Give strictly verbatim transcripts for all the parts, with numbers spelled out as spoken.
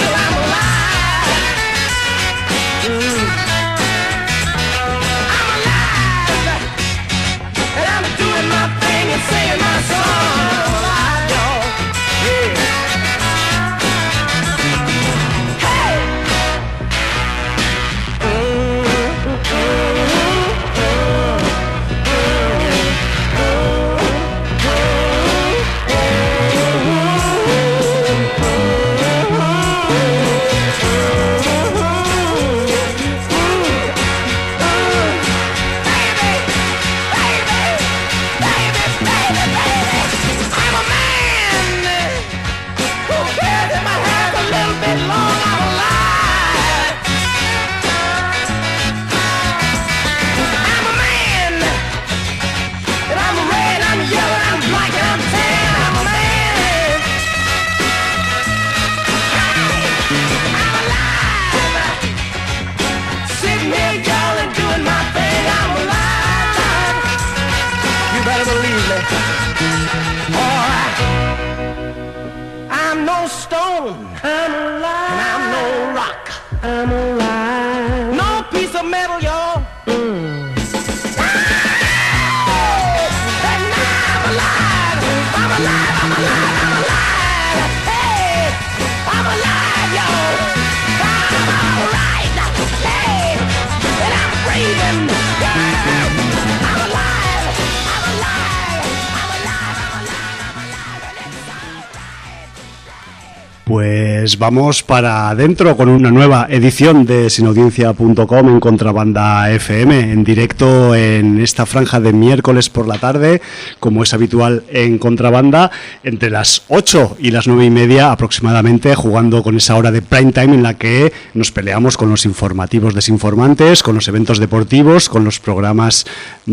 Pues vamos para adentro con una nueva edición de sinaudiencia punto com en Contrabanda F M, en directo en esta franja de miércoles por la tarde, como es habitual en Contrabanda, entre las ocho y las nueve y media aproximadamente, jugando con esa hora de prime time en la que nos peleamos con los informativos desinformantes, con los eventos deportivos, con los programas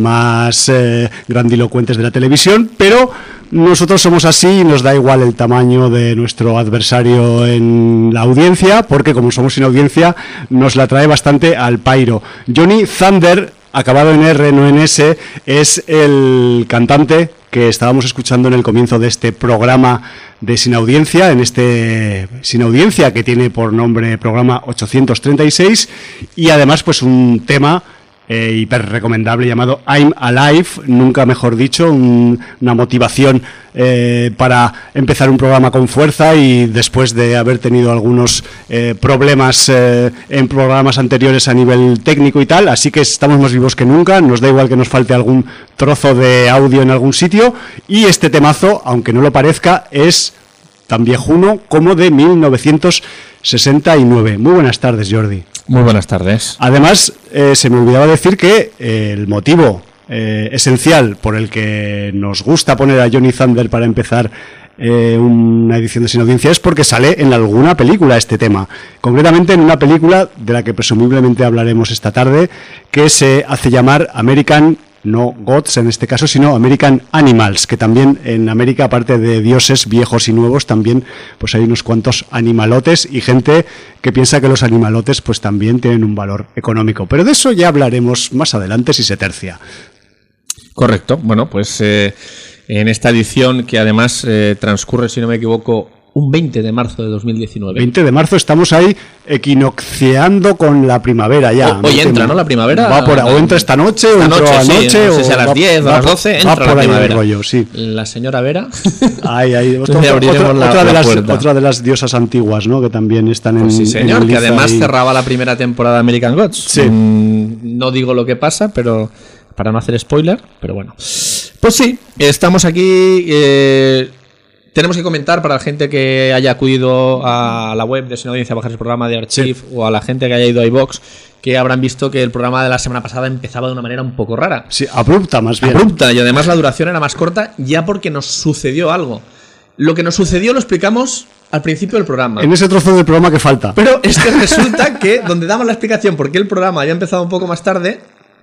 más eh, grandilocuentes de la televisión, pero nosotros somos así y nos da igual el tamaño de nuestro adversario en la audiencia, porque como somos sin audiencia nos la trae bastante al pairo. Johnny Thunder, acabado en R, no en S, es el cantante que estábamos escuchando en el comienzo de este programa de Sin Audiencia, en este Sin Audiencia que tiene por nombre programa ochocientos treinta y seis, y además pues un tema Eh, hiper recomendable llamado I'm Alive, nunca mejor dicho, un, una motivación eh, para empezar un programa con fuerza, y después de haber tenido algunos eh, problemas eh, en programas anteriores a nivel técnico y tal, así que estamos más vivos que nunca, nos da igual que nos falte algún trozo de audio en algún sitio, y este temazo, aunque no lo parezca, es tan viejuno como de mil novecientos sesenta y nueve. Muy buenas tardes, Jordi. Muy buenas tardes. Además, eh, se me olvidaba decir que eh, el motivo eh, esencial por el que nos gusta poner a Johnny Thunder para empezar eh, una edición de Sin Audiencia es porque sale en alguna película este tema. Concretamente en una película de la que presumiblemente hablaremos esta tarde, que se hace llamar American, no Gods en este caso, sino American Animals, que también en América, aparte de dioses viejos y nuevos, también pues hay unos cuantos animalotes y gente que piensa que los animalotes pues también tienen un valor económico. Pero de eso ya hablaremos más adelante si se tercia. Correcto. Bueno, pues eh, en esta edición, que además eh, transcurre, si no me equivoco, un veinte de marzo de dos mil diecinueve. veinte de marzo, estamos ahí equinocciando con la primavera ya. O, hoy entra, ¿no? La primavera. Va por, o entra esta noche, esta o entró noche, anoche. Sí, no sé o si a las diez o a las doce entra la primavera. Rollo, sí. La señora Vera. Ay, ay, otra, otra, otra, la, otra, de la las, otra de las diosas antiguas, ¿no? Que también están pues en. Sí, señor, en que además y... cerraba la primera temporada de American Gods. Sí. Mm, no digo lo que pasa, pero para no hacer spoiler, pero bueno. Pues sí, estamos aquí. Eh, Tenemos que comentar para la gente que haya acudido a la web de Sin Audiencia a bajar el programa de Archive, sí, o a la gente que haya ido a iVox, que habrán visto que el programa de la semana pasada empezaba de una manera un poco rara. Sí, abrupta más bien. Abrupta, y además la duración era más corta ya porque nos sucedió algo. Lo que nos sucedió lo explicamos al principio del programa. En ese trozo del programa que falta. Pero es que resulta que donde damos la explicación por qué el programa había empezado un poco más tarde,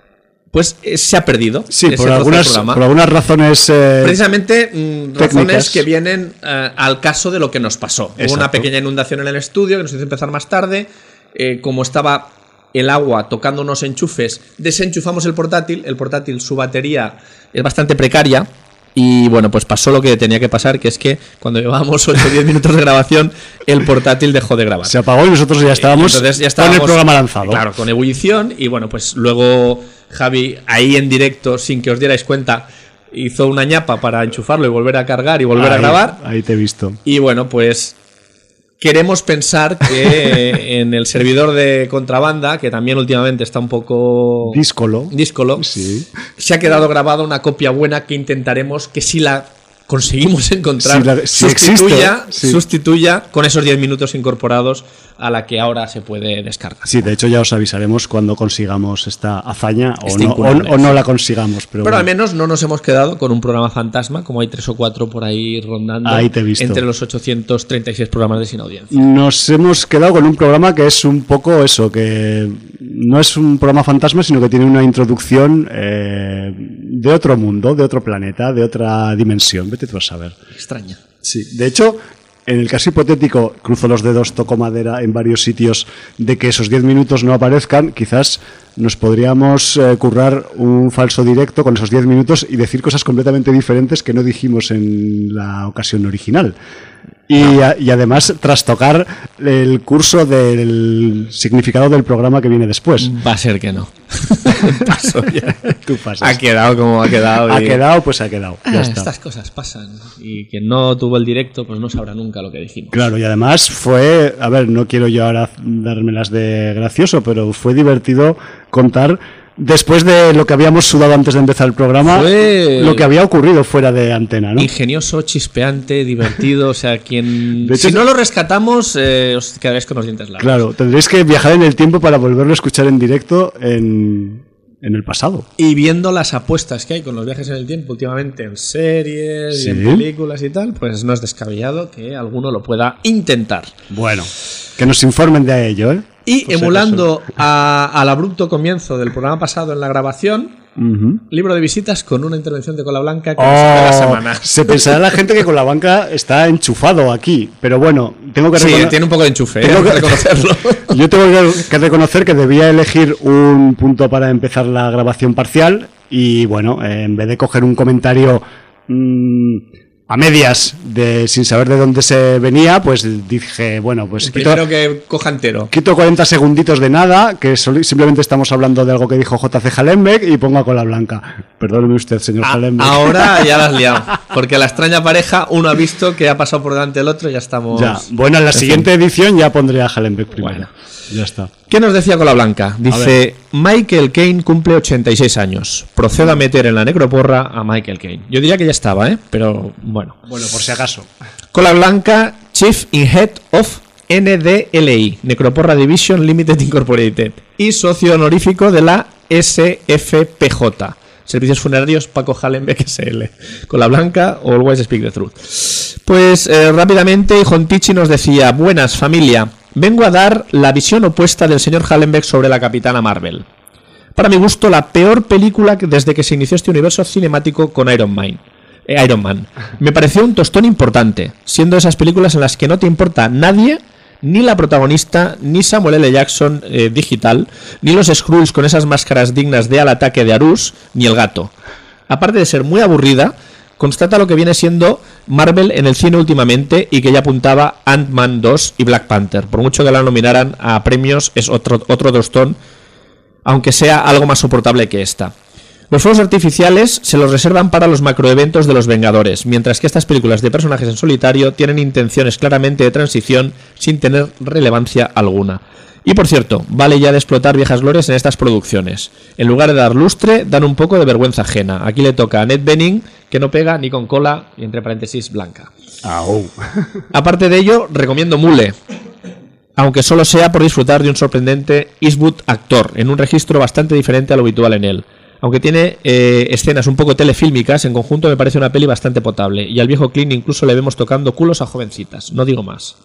pues eh, se ha perdido. Sí, por algunas, por algunas razones eh, precisamente mm, razones que vienen eh, al caso de lo que nos pasó. Exacto. Hubo una pequeña inundación en el estudio que nos hizo empezar más tarde. Eh, como estaba el agua tocando unos enchufes, desenchufamos el portátil. El portátil, su batería es bastante precaria Y bueno, pues pasó lo que tenía que pasar, que es que cuando llevábamos ocho o diez minutos de grabación, el portátil dejó de grabar. Se apagó y nosotros ya estábamos, Entonces, ya estábamos con el programa lanzado. Claro, con ebullición. Y bueno, pues luego Javi, ahí en directo, sin que os dierais cuenta, hizo una ñapa para enchufarlo y volver a cargar y volver ahí, a grabar. Ahí te he visto. Y bueno, pues queremos pensar que en el servidor de Contrabanda, que también últimamente está un poco díscolo, díscolo sí. se ha quedado grabada una copia buena que intentaremos que si la conseguimos encontrar, si la, si sustituya, existe, sí. sustituya con esos diez minutos incorporados a la que ahora se puede descargar. Sí, de hecho ya os avisaremos cuando consigamos esta hazaña o, este no, o, o no la consigamos. Pero, pero bueno. al menos no nos hemos quedado con un programa fantasma, como hay tres o cuatro por ahí rondando ahí te he visto. entre los ochocientos treinta y seis programas de Sin Audiencia. Nos hemos quedado con un programa que es un poco eso, que no es un programa fantasma, sino que tiene una introducción eh, de otro mundo, de otro planeta, de otra dimensión. Vete tú a saber. Extraña. Sí, de hecho, en el caso hipotético, cruzo los dedos, toco madera en varios sitios, de que esos diez minutos no aparezcan, quizás nos podríamos eh, currar un falso directo con esos diez minutos y decir cosas completamente diferentes que no dijimos en la ocasión original. Y, no. a, y además trastocar el curso del significado del programa que viene después. Va a ser que no. Paso ya. Tú pasas. Ha quedado como ha quedado. Ha y... quedado, pues ha quedado. Ya ah, está. Estas cosas pasan. Y quien no tuvo el directo, pues no sabrá nunca lo que dijimos. Claro, y además fue, a ver, no quiero yo ahora dármelas de gracioso, pero fue divertido contar, después de lo que habíamos sudado antes de empezar el programa, fue lo que había ocurrido fuera de antena, ¿no? Ingenioso, chispeante, divertido, o sea, quien... De hecho, si no lo rescatamos, eh, os quedaréis con los dientes largos. Claro, tendréis que viajar en el tiempo para volverlo a escuchar en directo en, en el pasado. Y viendo las apuestas que hay con los viajes en el tiempo últimamente en series ¿sí? y en películas y tal, pues no es descabellado que alguno lo pueda intentar. Bueno, que nos informen de ello, ¿eh? Y pues emulando a, al abrupto comienzo del programa pasado en la grabación, uh-huh. libro de visitas con una intervención de Cola Blanca que oh, nos hace la semana. Se pensará la gente que Cola Blanca está enchufado aquí, pero bueno, tengo que reconocer... Sí, tiene un poco de enchufe, tengo ¿eh? que reconocerlo. Yo tengo que reconocer que debía elegir un punto para empezar la grabación parcial y bueno, en vez de coger un comentario... Mmm, a medias, de sin saber de dónde se venía, pues dije, bueno, pues primero que coja entero. Quito cuarenta segunditos de nada, que simplemente estamos hablando de algo que dijo J C Hallenbeck y pongo a Cola Blanca. Perdóneme usted, señor a, Hallenbeck. Ahora ya la has liado, porque la extraña pareja, uno ha visto que ha pasado por delante del otro y ya estamos... Ya. Bueno, en la en siguiente fin. edición ya pondré a Hallenbeck primero. Bueno. Ya está. ¿Qué nos decía Cola Blanca? Dice, Michael Caine cumple ochenta y seis años. Procedo a meter en la necroporra a Michael Caine. Yo diría que ya estaba, ¿eh? Pero bueno. Bueno, por si acaso. Cola Blanca, Chief in Head of N D L I, Necroporra Division Limited Incorporated, y socio honorífico de la S F P J. Servicios Funerarios Paco Hallenbeck S L. Cola Blanca, always speak the truth. Pues eh, rápidamente, Jontichi nos decía, buenas familia. Vengo a dar la visión opuesta del señor Hallenbeck sobre la Capitana Marvel. Para mi gusto, la peor película desde que se inició este universo cinemático con Iron Man. Eh, Iron Man. Me pareció un tostón importante, siendo esas películas en las que no te importa nadie, ni la protagonista, ni Samuel L. Jackson eh, digital, ni los Skrulls con esas máscaras dignas de Al ataque de Arús, ni el gato. Aparte de ser muy aburrida, constata lo que viene siendo Marvel en el cine últimamente y que ya apuntaba Ant-Man dos y Black Panther. Por mucho que la nominaran a premios, es otro, otro tostón, aunque sea algo más soportable que esta. Los fuegos artificiales se los reservan para los macroeventos de los Vengadores, mientras que estas películas de personajes en solitario tienen intenciones claramente de transición sin tener relevancia alguna. Y por cierto, vale ya de explotar viejas glorias en estas producciones. En lugar de dar lustre, dan un poco de vergüenza ajena. Aquí le toca a Annette Bening, que no pega ni con cola, y entre paréntesis, blanca. Oh. Aparte de ello, recomiendo Mule, aunque solo sea por disfrutar de un sorprendente Eastwood actor, en un registro bastante diferente a lo habitual en él. Aunque tiene eh, escenas un poco telefílmicas, en conjunto me parece una peli bastante potable. Y al viejo Clint incluso le vemos tocando culos a jovencitas. No digo más.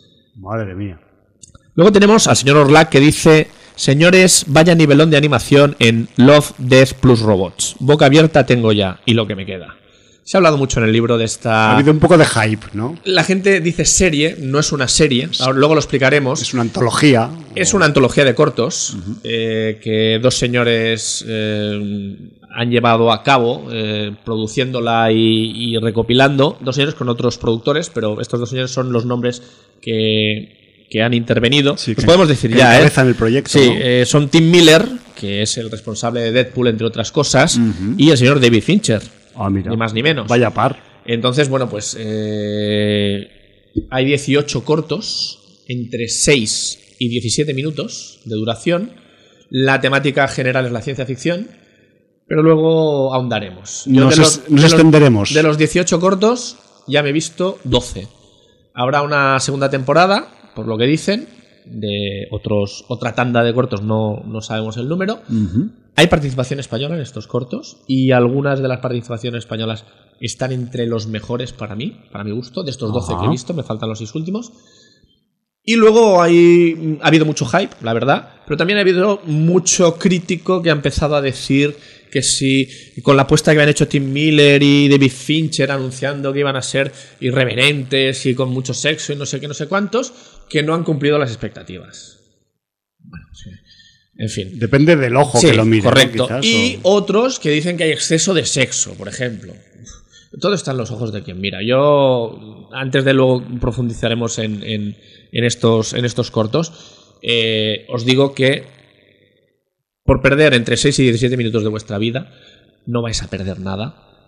Madre mía. Luego tenemos al señor Orlac que dice: señores, vaya nivelón de animación en Love, Death plus Robots. Boca abierta tengo ya, y lo que me queda. Se ha hablado mucho en el libro de esta... Ha habido un poco de hype, ¿no? La gente dice serie, no es una serie, ahora, luego lo explicaremos. Es una antología. Es una antología de cortos uh-huh. eh, que dos señores eh, han llevado a cabo, eh, produciéndola y, y recopilando. Dos señores con otros productores, pero estos dos señores son los nombres que, que han intervenido. Sí, Los podemos decir ya, ¿eh? En el proyecto, sí, ¿no? eh, son Tim Miller, que es el responsable de Deadpool, entre otras cosas, uh-huh. y el señor David Fincher. Ah, mira. Ni más ni menos. Vaya par. Entonces, bueno, pues eh, hay dieciocho cortos entre seis y diecisiete minutos de duración. La temática general es la ciencia ficción, pero luego ahondaremos. Yo Nos, de los, es, nos de extenderemos. Los, de los dieciocho cortos ya me he visto doce. Habrá una segunda temporada, por lo que dicen, de otros otra tanda de cortos, no, no sabemos el número. Uh-huh. Hay participación española en estos cortos y algunas de las participaciones españolas están entre los mejores para mí, para mi gusto. De estos doce uh-huh. que he visto, me faltan los seis últimos. Y luego hay, ha habido mucho hype, la verdad, pero también ha habido mucho crítico que ha empezado a decir que si con la apuesta que habían hecho Tim Miller y David Fincher anunciando que iban a ser irreverentes y con mucho sexo y no sé qué, no sé cuántos, que no han cumplido las expectativas. Bueno, sí. En fin. Depende del ojo sí, que lo mire. Correcto. ¿no? Quizás, y o... otros que dicen que hay exceso de sexo, por ejemplo. Todo está en los ojos de quien mira. Yo, antes de luego profundizaremos en, en, en, estos, en estos cortos, eh, os digo que por perder entre seis y diecisiete minutos de vuestra vida, no vais a perder nada.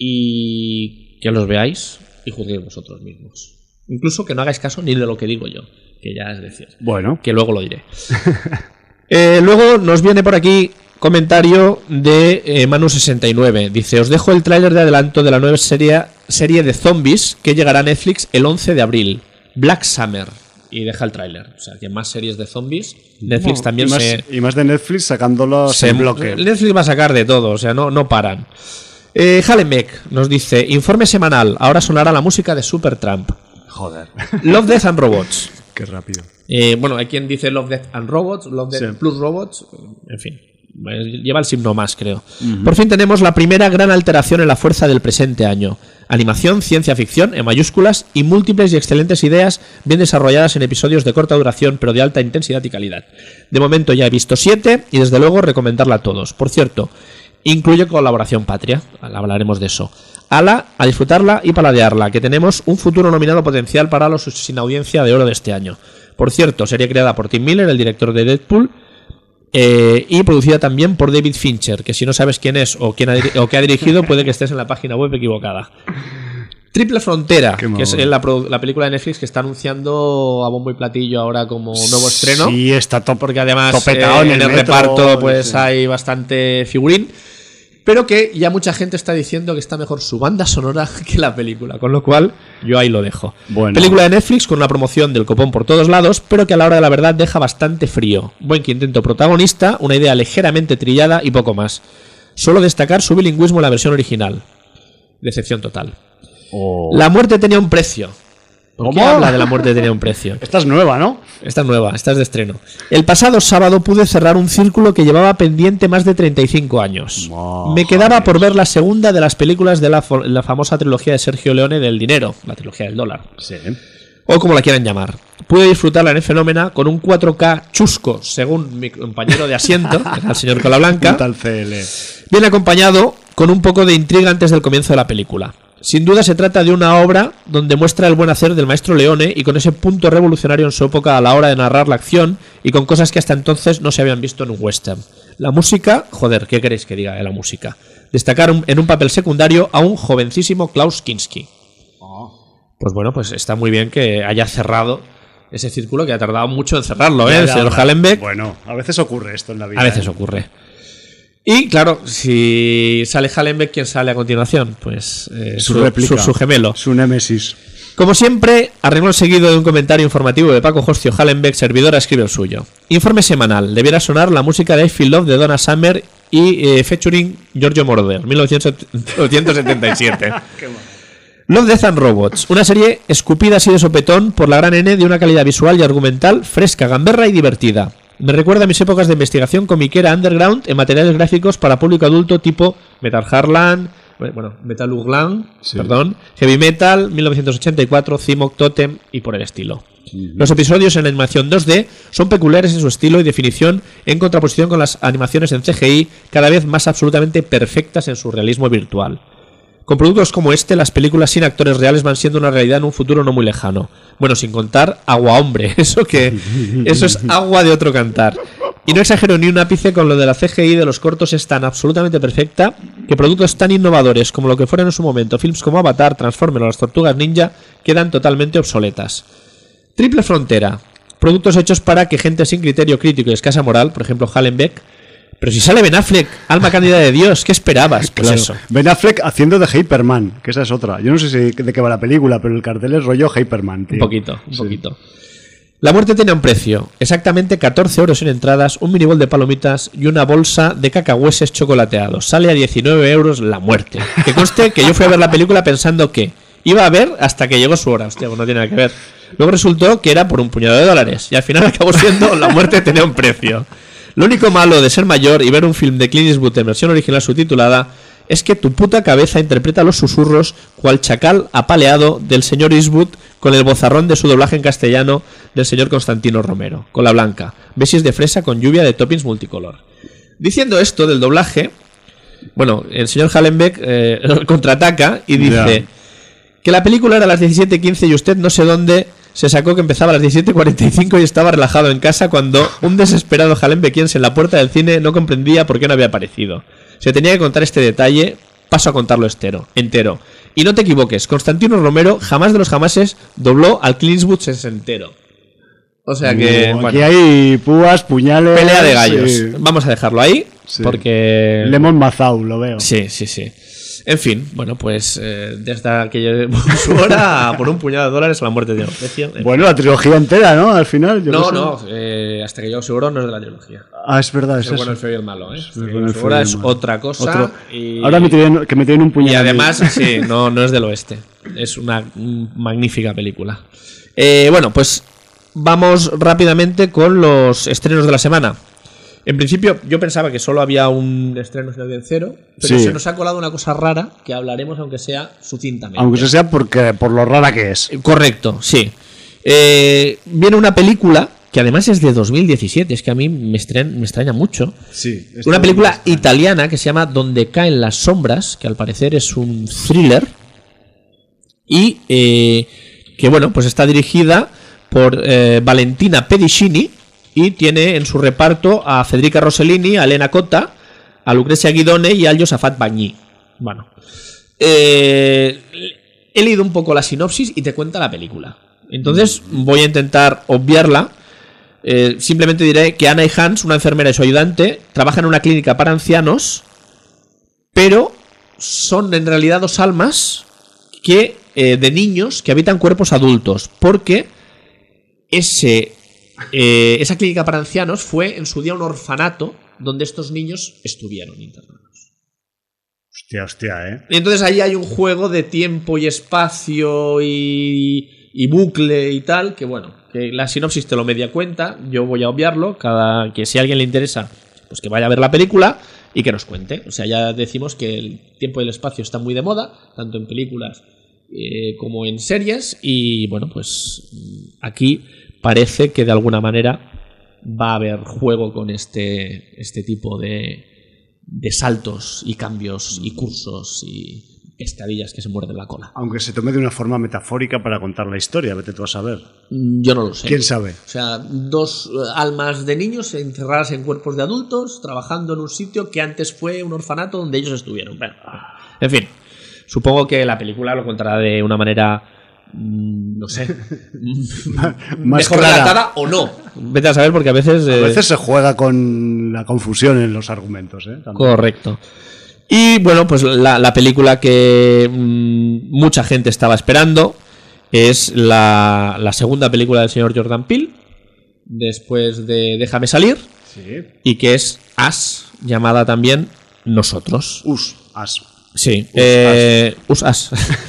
Y que los veáis y juzguéis vosotros mismos. Incluso que no hagáis caso ni de lo que digo yo, que ya es decir. Bueno. Que luego lo diré. Eh, luego nos viene por aquí comentario de eh, Manu sesenta y nueve. Dice: os dejo el tráiler de adelanto de la nueva serie, serie de zombies que llegará a Netflix el once de abril, Black Summer. Y deja el tráiler. O sea, que más series de zombies. Netflix no, también y más, se... Y más de Netflix sacándolos se, en bloque. Netflix va a sacar de todo, o sea, no, no paran. Eh, Hallenbeck nos dice: informe semanal, ahora sonará la música de Supertramp. Joder. Love, Death and Robots. Qué rápido. Eh, bueno, hay quien dice Love, Death and Robots, Love, Death sí. plus Robots, en fin, lleva el signo más, creo. Uh-huh. Por fin tenemos la primera gran alteración en la fuerza del presente año. Animación, ciencia ficción, en mayúsculas, y múltiples y excelentes ideas bien desarrolladas en episodios de corta duración, pero de alta intensidad y calidad. De momento ya he visto siete, y desde luego recomendarla a todos. Por cierto, incluye colaboración patria, hablaremos de eso. Ala, a disfrutarla y paladearla, que tenemos un futuro nominado potencial para los sin audiencia de oro de este año. Por cierto, serie creada por Tim Miller, el director de Deadpool, eh, y producida también por David Fincher, que si no sabes quién es o quién ha, o qué ha dirigido, puede que estés en la página web equivocada. Triple Frontera, que es la, la película de Netflix que está anunciando a bombo y platillo ahora como nuevo estreno. Sí, está top, porque además eh, en el, el reparto pues sí. hay bastante figurín. Pero que ya mucha gente está diciendo que está mejor su banda sonora que la película, con lo cual yo ahí lo dejo. Bueno. Película de Netflix con una promoción del copón por todos lados, pero que a la hora de la verdad deja bastante frío. Buen quinteto protagonista, una idea ligeramente trillada y poco más. Solo destacar su bilingüismo en la versión original. Decepción total. Oh. La muerte tenía un precio. ¿Por qué habla de la muerte tenía un precio? Esta es nueva, ¿no? Esta es nueva, esta es de estreno. El pasado sábado pude cerrar un círculo que llevaba pendiente más de treinta y cinco años. Oh, Me quedaba joder. por ver la segunda de las películas de la, la famosa trilogía de Sergio Leone del dinero, la trilogía del dólar. Sí. O como la quieran llamar. Pude disfrutarla en Fenómena con un cuatro K chusco, según mi compañero de asiento, el señor Colablanca. Tal C L. Bien acompañado con un poco de intriga antes del comienzo de la película. Sin duda se trata de una obra donde muestra el buen hacer del maestro Leone y con ese punto revolucionario en su época a la hora de narrar la acción y con cosas que hasta entonces no se habían visto en un western. La música, joder, ¿qué queréis que diga de la música? Destacar en un papel secundario a un jovencísimo Klaus Kinski. Pues bueno, pues está muy bien que haya cerrado ese círculo que ha tardado mucho en cerrarlo, ¿eh? Ya, ya, el señor Hallenbeck. Bueno, a veces ocurre esto en la vida. A veces ¿eh? ocurre. Y claro, si sale Hallenbeck, ¿quién sale a continuación? Pues eh, su, su, réplica, su, su gemelo. Su némesis. Como siempre, arregló seguido de un comentario informativo de Paco Hostio Hallenbeck, servidora, escribe el suyo. Informe semanal. Debiera sonar la música de I Feel Love de Donna Summer y eh, featuring Giorgio Moroder, mil novecientos setenta y siete. Love, Death and Robots, una serie escupida así de sopetón por la gran N de una calidad visual y argumental fresca, gamberra y divertida. Me recuerda a mis épocas de investigación comiquera underground en materiales gráficos para público adulto tipo Metal Hardland, bueno, Metal Hurlant, Sí. perdón, Heavy Metal, mil novecientos ochenta y cuatro, Cimok, Totem y por el estilo. Uh-huh. Los episodios en animación dos D son peculiares en su estilo y definición en contraposición con las animaciones en C G I cada vez más absolutamente perfectas en su realismo virtual. Con productos como este, las películas sin actores reales van siendo una realidad en un futuro no muy lejano. Bueno, sin contar Agua Hombre, eso que eso es agua de otro cantar. Y no exagero ni un ápice con lo de la C G I de los cortos es tan absolutamente perfecta que productos tan innovadores como lo que fueron en su momento films como Avatar, Transformers o las Tortugas Ninja quedan totalmente obsoletas. Triple Frontera. Productos hechos para que gente sin criterio crítico y escasa moral, por ejemplo Hallenbeck. Pero si sale Ben Affleck, alma cándida de Dios, ¿qué esperabas? Pues claro. eso. Ben Affleck haciendo de Hyperman, que esa es otra. Yo no sé si de qué va la película, pero el cartel es rollo Hyperman, tío. Un poquito, un sí. poquito. La muerte tenía un precio, exactamente catorce euros en entradas, un minibol de palomitas y una bolsa de cacahueses chocolateados. Sale a diecinueve euros la muerte. Que conste que yo fui a ver la película pensando que iba a ver hasta que llegó su hora. Hostia, pues no tiene nada que ver. Luego resultó que era por un puñado de dólares y al final acabó siendo la muerte tenía un precio. Lo único malo de ser mayor y ver un film de Clint Eastwood en versión original subtitulada es que tu puta cabeza interpreta los susurros cual chacal apaleado del señor Eastwood con el bozarrón de su doblaje en castellano del señor Constantino Romero, con la blanca, besis de fresa con lluvia de toppings multicolor. Diciendo esto del doblaje, bueno, el señor Hallenbeck eh, contraataca y dice yeah. que la película era a las diecisiete quince y usted no sé dónde se sacó que empezaba a las diecisiete cuarenta y cinco y estaba relajado en casa cuando un desesperado Hallenbeckiense en la puerta del cine no comprendía por qué no había aparecido. Se tenía que contar este detalle, paso a contarlo entero, entero. Y no te equivoques, Constantino Romero jamás de los jamases dobló al Clint Eastwood sesentero. O sea que... Uh, bueno, aquí hay púas, puñales... Pelea de gallos. Sí. Vamos a dejarlo ahí, sí. porque... Lemon Mazau, lo veo. Sí, sí, sí. En fin, bueno, pues eh, desde aquella su hora por un puñado de dólares a la muerte de un precio. Bueno, la trilogía entera, ¿no? Al final. Yo no, no, eh, hasta que yo seguro no es de la trilogía. Ah, es verdad, es, es el eso. bueno, el feo y el malo, ¿eh? Es el bueno, el feo es malo. Otra cosa. Otro... Y... Ahora me tienen, que me tienen un puñado. Y además, sí, no, no es del oeste. Es una magnífica película. Eh, bueno, pues vamos rápidamente con los estrenos de la semana. En principio, yo pensaba que solo había un estreno sin audiencero, pero sí. se nos ha colado una cosa rara que hablaremos, aunque sea sucintamente. Aunque sea porque, por lo rara que es. Correcto, sí. Eh, viene una película que además es de dos mil diecisiete, es que a mí me, estren, me extraña mucho. Sí, una película italiana que se llama Donde caen las sombras, que al parecer es un thriller, y eh, que bueno, pues está dirigida por eh, Valentina Pedicini. Y tiene en su reparto a Federica Rossellini, a Elena Cotta, a Lucrezia Guidone y a Josafat Bagni. Bueno, eh, he leído un poco la sinopsis y te cuenta la película. Entonces voy a intentar obviarla. Eh, simplemente diré que Anna y Hans, una enfermera y su ayudante, trabajan en una clínica para ancianos, pero son en realidad dos almas que eh, de niños que habitan cuerpos adultos, porque ese... Eh, esa clínica para ancianos fue en su día un orfanato donde estos niños estuvieron internados. Hostia, hostia, ¿eh? Y entonces ahí hay un juego de tiempo y espacio y, y bucle y tal, que bueno, que la sinopsis te lo media cuenta, yo voy a obviarlo, cada que si a alguien le interesa, pues que vaya a ver la película y que nos cuente. O sea, ya decimos que el tiempo y el espacio están muy de moda, tanto en películas eh, como en series, y bueno, pues aquí... parece que de alguna manera va a haber juego con este, este tipo de, de saltos y cambios y cursos y pescadillas que se muerden la cola. Aunque se tome de una forma metafórica para contar la historia, vete tú a saber. Yo no lo sé. ¿Quién sabe? O sea, dos almas de niños encerradas en cuerpos de adultos trabajando en un sitio que antes fue un orfanato donde ellos estuvieron. Bueno, en fin, supongo que la película lo contará de una manera... no sé, mejor relatada o no. Vete a saber porque a veces... A veces eh, se juega con la confusión en los argumentos, ¿eh? También. Correcto. Y bueno, pues la, la película que mmm, mucha gente estaba esperando es la, la segunda película del señor Jordan Peele, después de Déjame salir, sí. Y que es Us, llamada también Nosotros. Us, Us. Sí, Us, eh, Us, Us.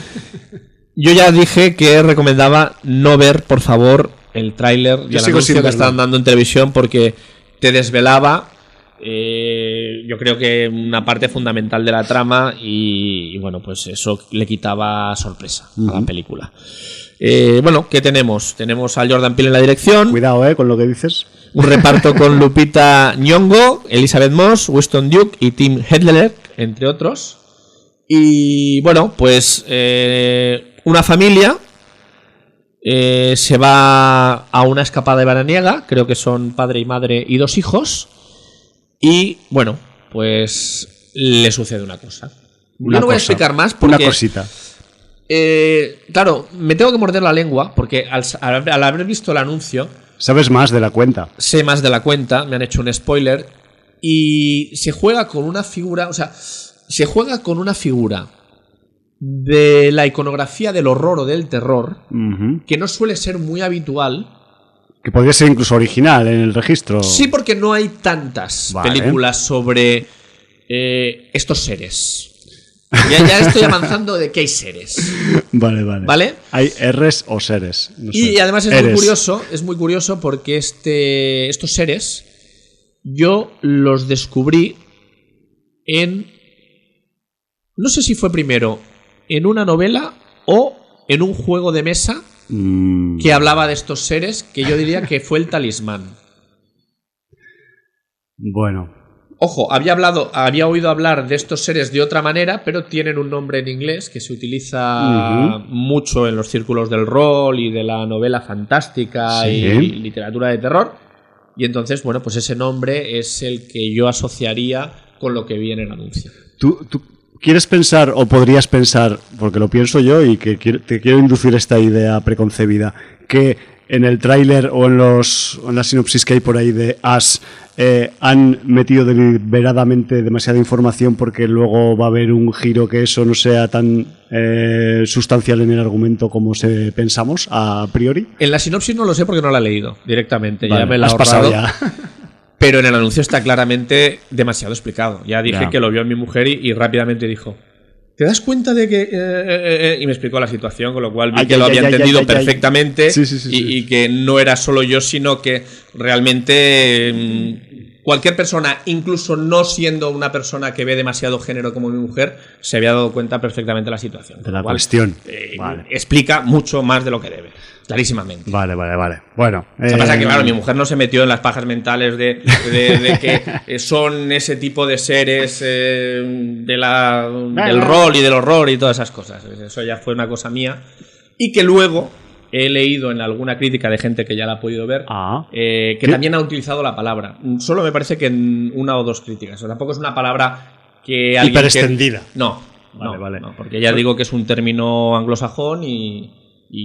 Yo ya dije que recomendaba no ver, por favor, el tráiler y el anuncio que estaban dando en televisión porque te desvelaba eh, yo creo que una parte fundamental de la trama y, y bueno, pues eso le quitaba sorpresa uh-huh. a la película. Eh, bueno, ¿qué tenemos? Tenemos a Jordan Peele en la dirección. Cuidado, eh, con lo que dices. Un reparto con Lupita Nyong'o, Elizabeth Moss, Winston Duke y Tim Hedler, entre otros. Y bueno, pues eh, una familia eh, se va a una escapada veraniega, creo que son padre y madre y dos hijos. Y bueno, pues le sucede una cosa. Una Yo no voy a cosa, explicar más porque... Una cosita. Eh, claro, me tengo que morder la lengua porque al, al, al haber visto el anuncio... Sabes más de la cuenta. Sé más de la cuenta, me han hecho un spoiler. Y se juega con una figura... O sea, se juega con una figura de la iconografía del horror o del terror uh-huh. que no suele ser muy habitual. Que podría ser incluso original en el registro. Sí, porque no hay tantas vale. películas sobre eh, estos seres. Ya, ya estoy avanzando de que hay seres. Vale, vale. ¿Vale? Hay Rs o seres. No sé. Y además es Eres. muy curioso, es muy curioso porque este, estos seres yo los descubrí en... No sé si fue primero en una novela o en un juego de mesa mm. que hablaba de estos seres, que yo diría que fue el Talismán. Bueno... Ojo, había hablado, había oído hablar de estos seres de otra manera, pero tienen un nombre en inglés que se utiliza uh-huh. mucho en los círculos del rol y de la novela fantástica sí. y literatura de terror. Y entonces, bueno, pues ese nombre es el que yo asociaría con lo que vi en el anuncio. ¿Tú, tú quieres pensar o podrías pensar, porque lo pienso yo y que te quiero inducir esta idea preconcebida, que en el tráiler o en los en la sinopsis que hay por ahí de Us eh, han metido deliberadamente demasiada información porque luego va a haber un giro que eso no sea tan eh, sustancial en el argumento como se pensamos a priori? En la sinopsis no lo sé porque no la he leído directamente, vale, ya me la he has ahorrado. Pasado ya. Pero en el anuncio está claramente demasiado explicado. Ya dije ya. que lo vio mi mujer y, y rápidamente dijo: ¿te das cuenta de que...? Eh, eh, eh? Y me explicó la situación, con lo cual vi ay, que ay, lo había ay, entendido ay, perfectamente sí, sí, sí, y, sí. y que no era solo yo, sino que realmente mmm, cualquier persona, incluso no siendo una persona que ve demasiado género como mi mujer, se había dado cuenta perfectamente de la situación. De la cual, cuestión. Eh, vale. Explica mucho más de lo que debe. Clarísimamente. Vale, vale, vale. Bueno. Lo que eh... pasa es que, claro, mi mujer no se metió en las pajas mentales de, de, de que son ese tipo de seres eh, de la, del rol y del horror y todas esas cosas. Eso ya fue una cosa mía. Y que luego he leído en alguna crítica de gente que ya la ha podido ver, ah. eh, que ¿Qué? también ha utilizado la palabra. Solo me parece que en una o dos críticas. O sea, tampoco es una palabra que alguien... Hiper extendida. Que... No, vale, no, vale. no, porque ya digo que es un término anglosajón y...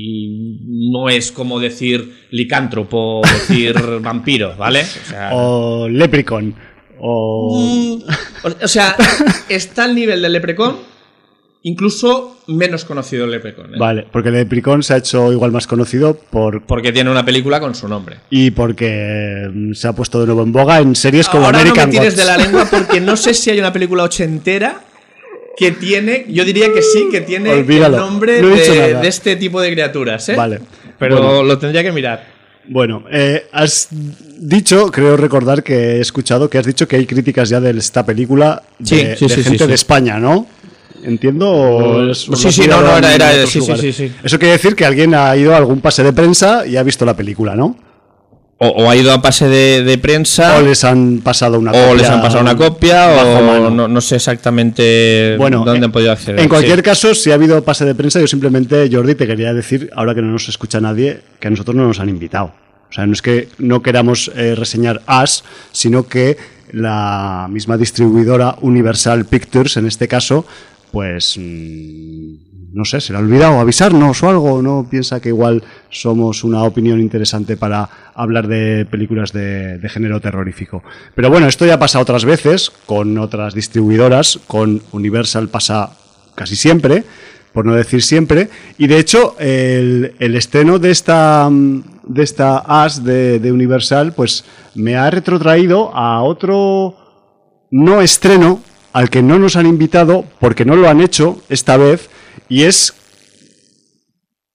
Y no es como decir licántropo o decir vampiro, ¿vale? O, sea... o leprechaun. O... Mm, o sea, está al nivel del leprechaun, incluso menos conocido el leprechaun. ¿eh? Vale, porque el leprechaun se ha hecho igual más conocido por... Porque tiene una película con su nombre. Y porque se ha puesto de nuevo en boga en series como Ahora American no me tires Gods. de la lengua porque no sé si hay una película ochentera que tiene, yo diría que sí, que tiene Olvídalo. el nombre no de, de este tipo de criaturas, ¿eh? Vale. Pero bueno. lo tendría que mirar. Bueno, eh, has dicho, creo recordar que he escuchado que has dicho que hay críticas ya de esta película de, sí, sí, de sí, gente sí, de sí. España, ¿no? ¿Entiendo? ¿O es sí, sí, no, no, era, era sí, sí, sí, sí. Eso quiere decir que alguien ha ido a algún pase de prensa y ha visto la película, ¿no? O, o ha ido a pase de, de prensa. O les han pasado una o copia. O les han pasado una copia. O no, no sé exactamente bueno, dónde en, han podido acceder. En cualquier sí. caso, si ha habido pase de prensa, yo simplemente, Jordi, te quería decir, ahora que no nos escucha nadie, que a nosotros no nos han invitado. O sea, no es que no queramos eh, reseñar Us, sino que la misma distribuidora Universal Pictures, en este caso, pues... Mmm, no sé, se le ha olvidado avisarnos o algo, ¿no? Piensa que igual somos una opinión interesante para hablar de películas de, de género terrorífico. Pero bueno, esto ya pasa otras veces con otras distribuidoras, con Universal pasa casi siempre, por no decir siempre, y de hecho el, el estreno de esta de esta Us de, de Universal pues me ha retrotraído a otro no estreno al que no nos han invitado porque no lo han hecho esta vez. Y es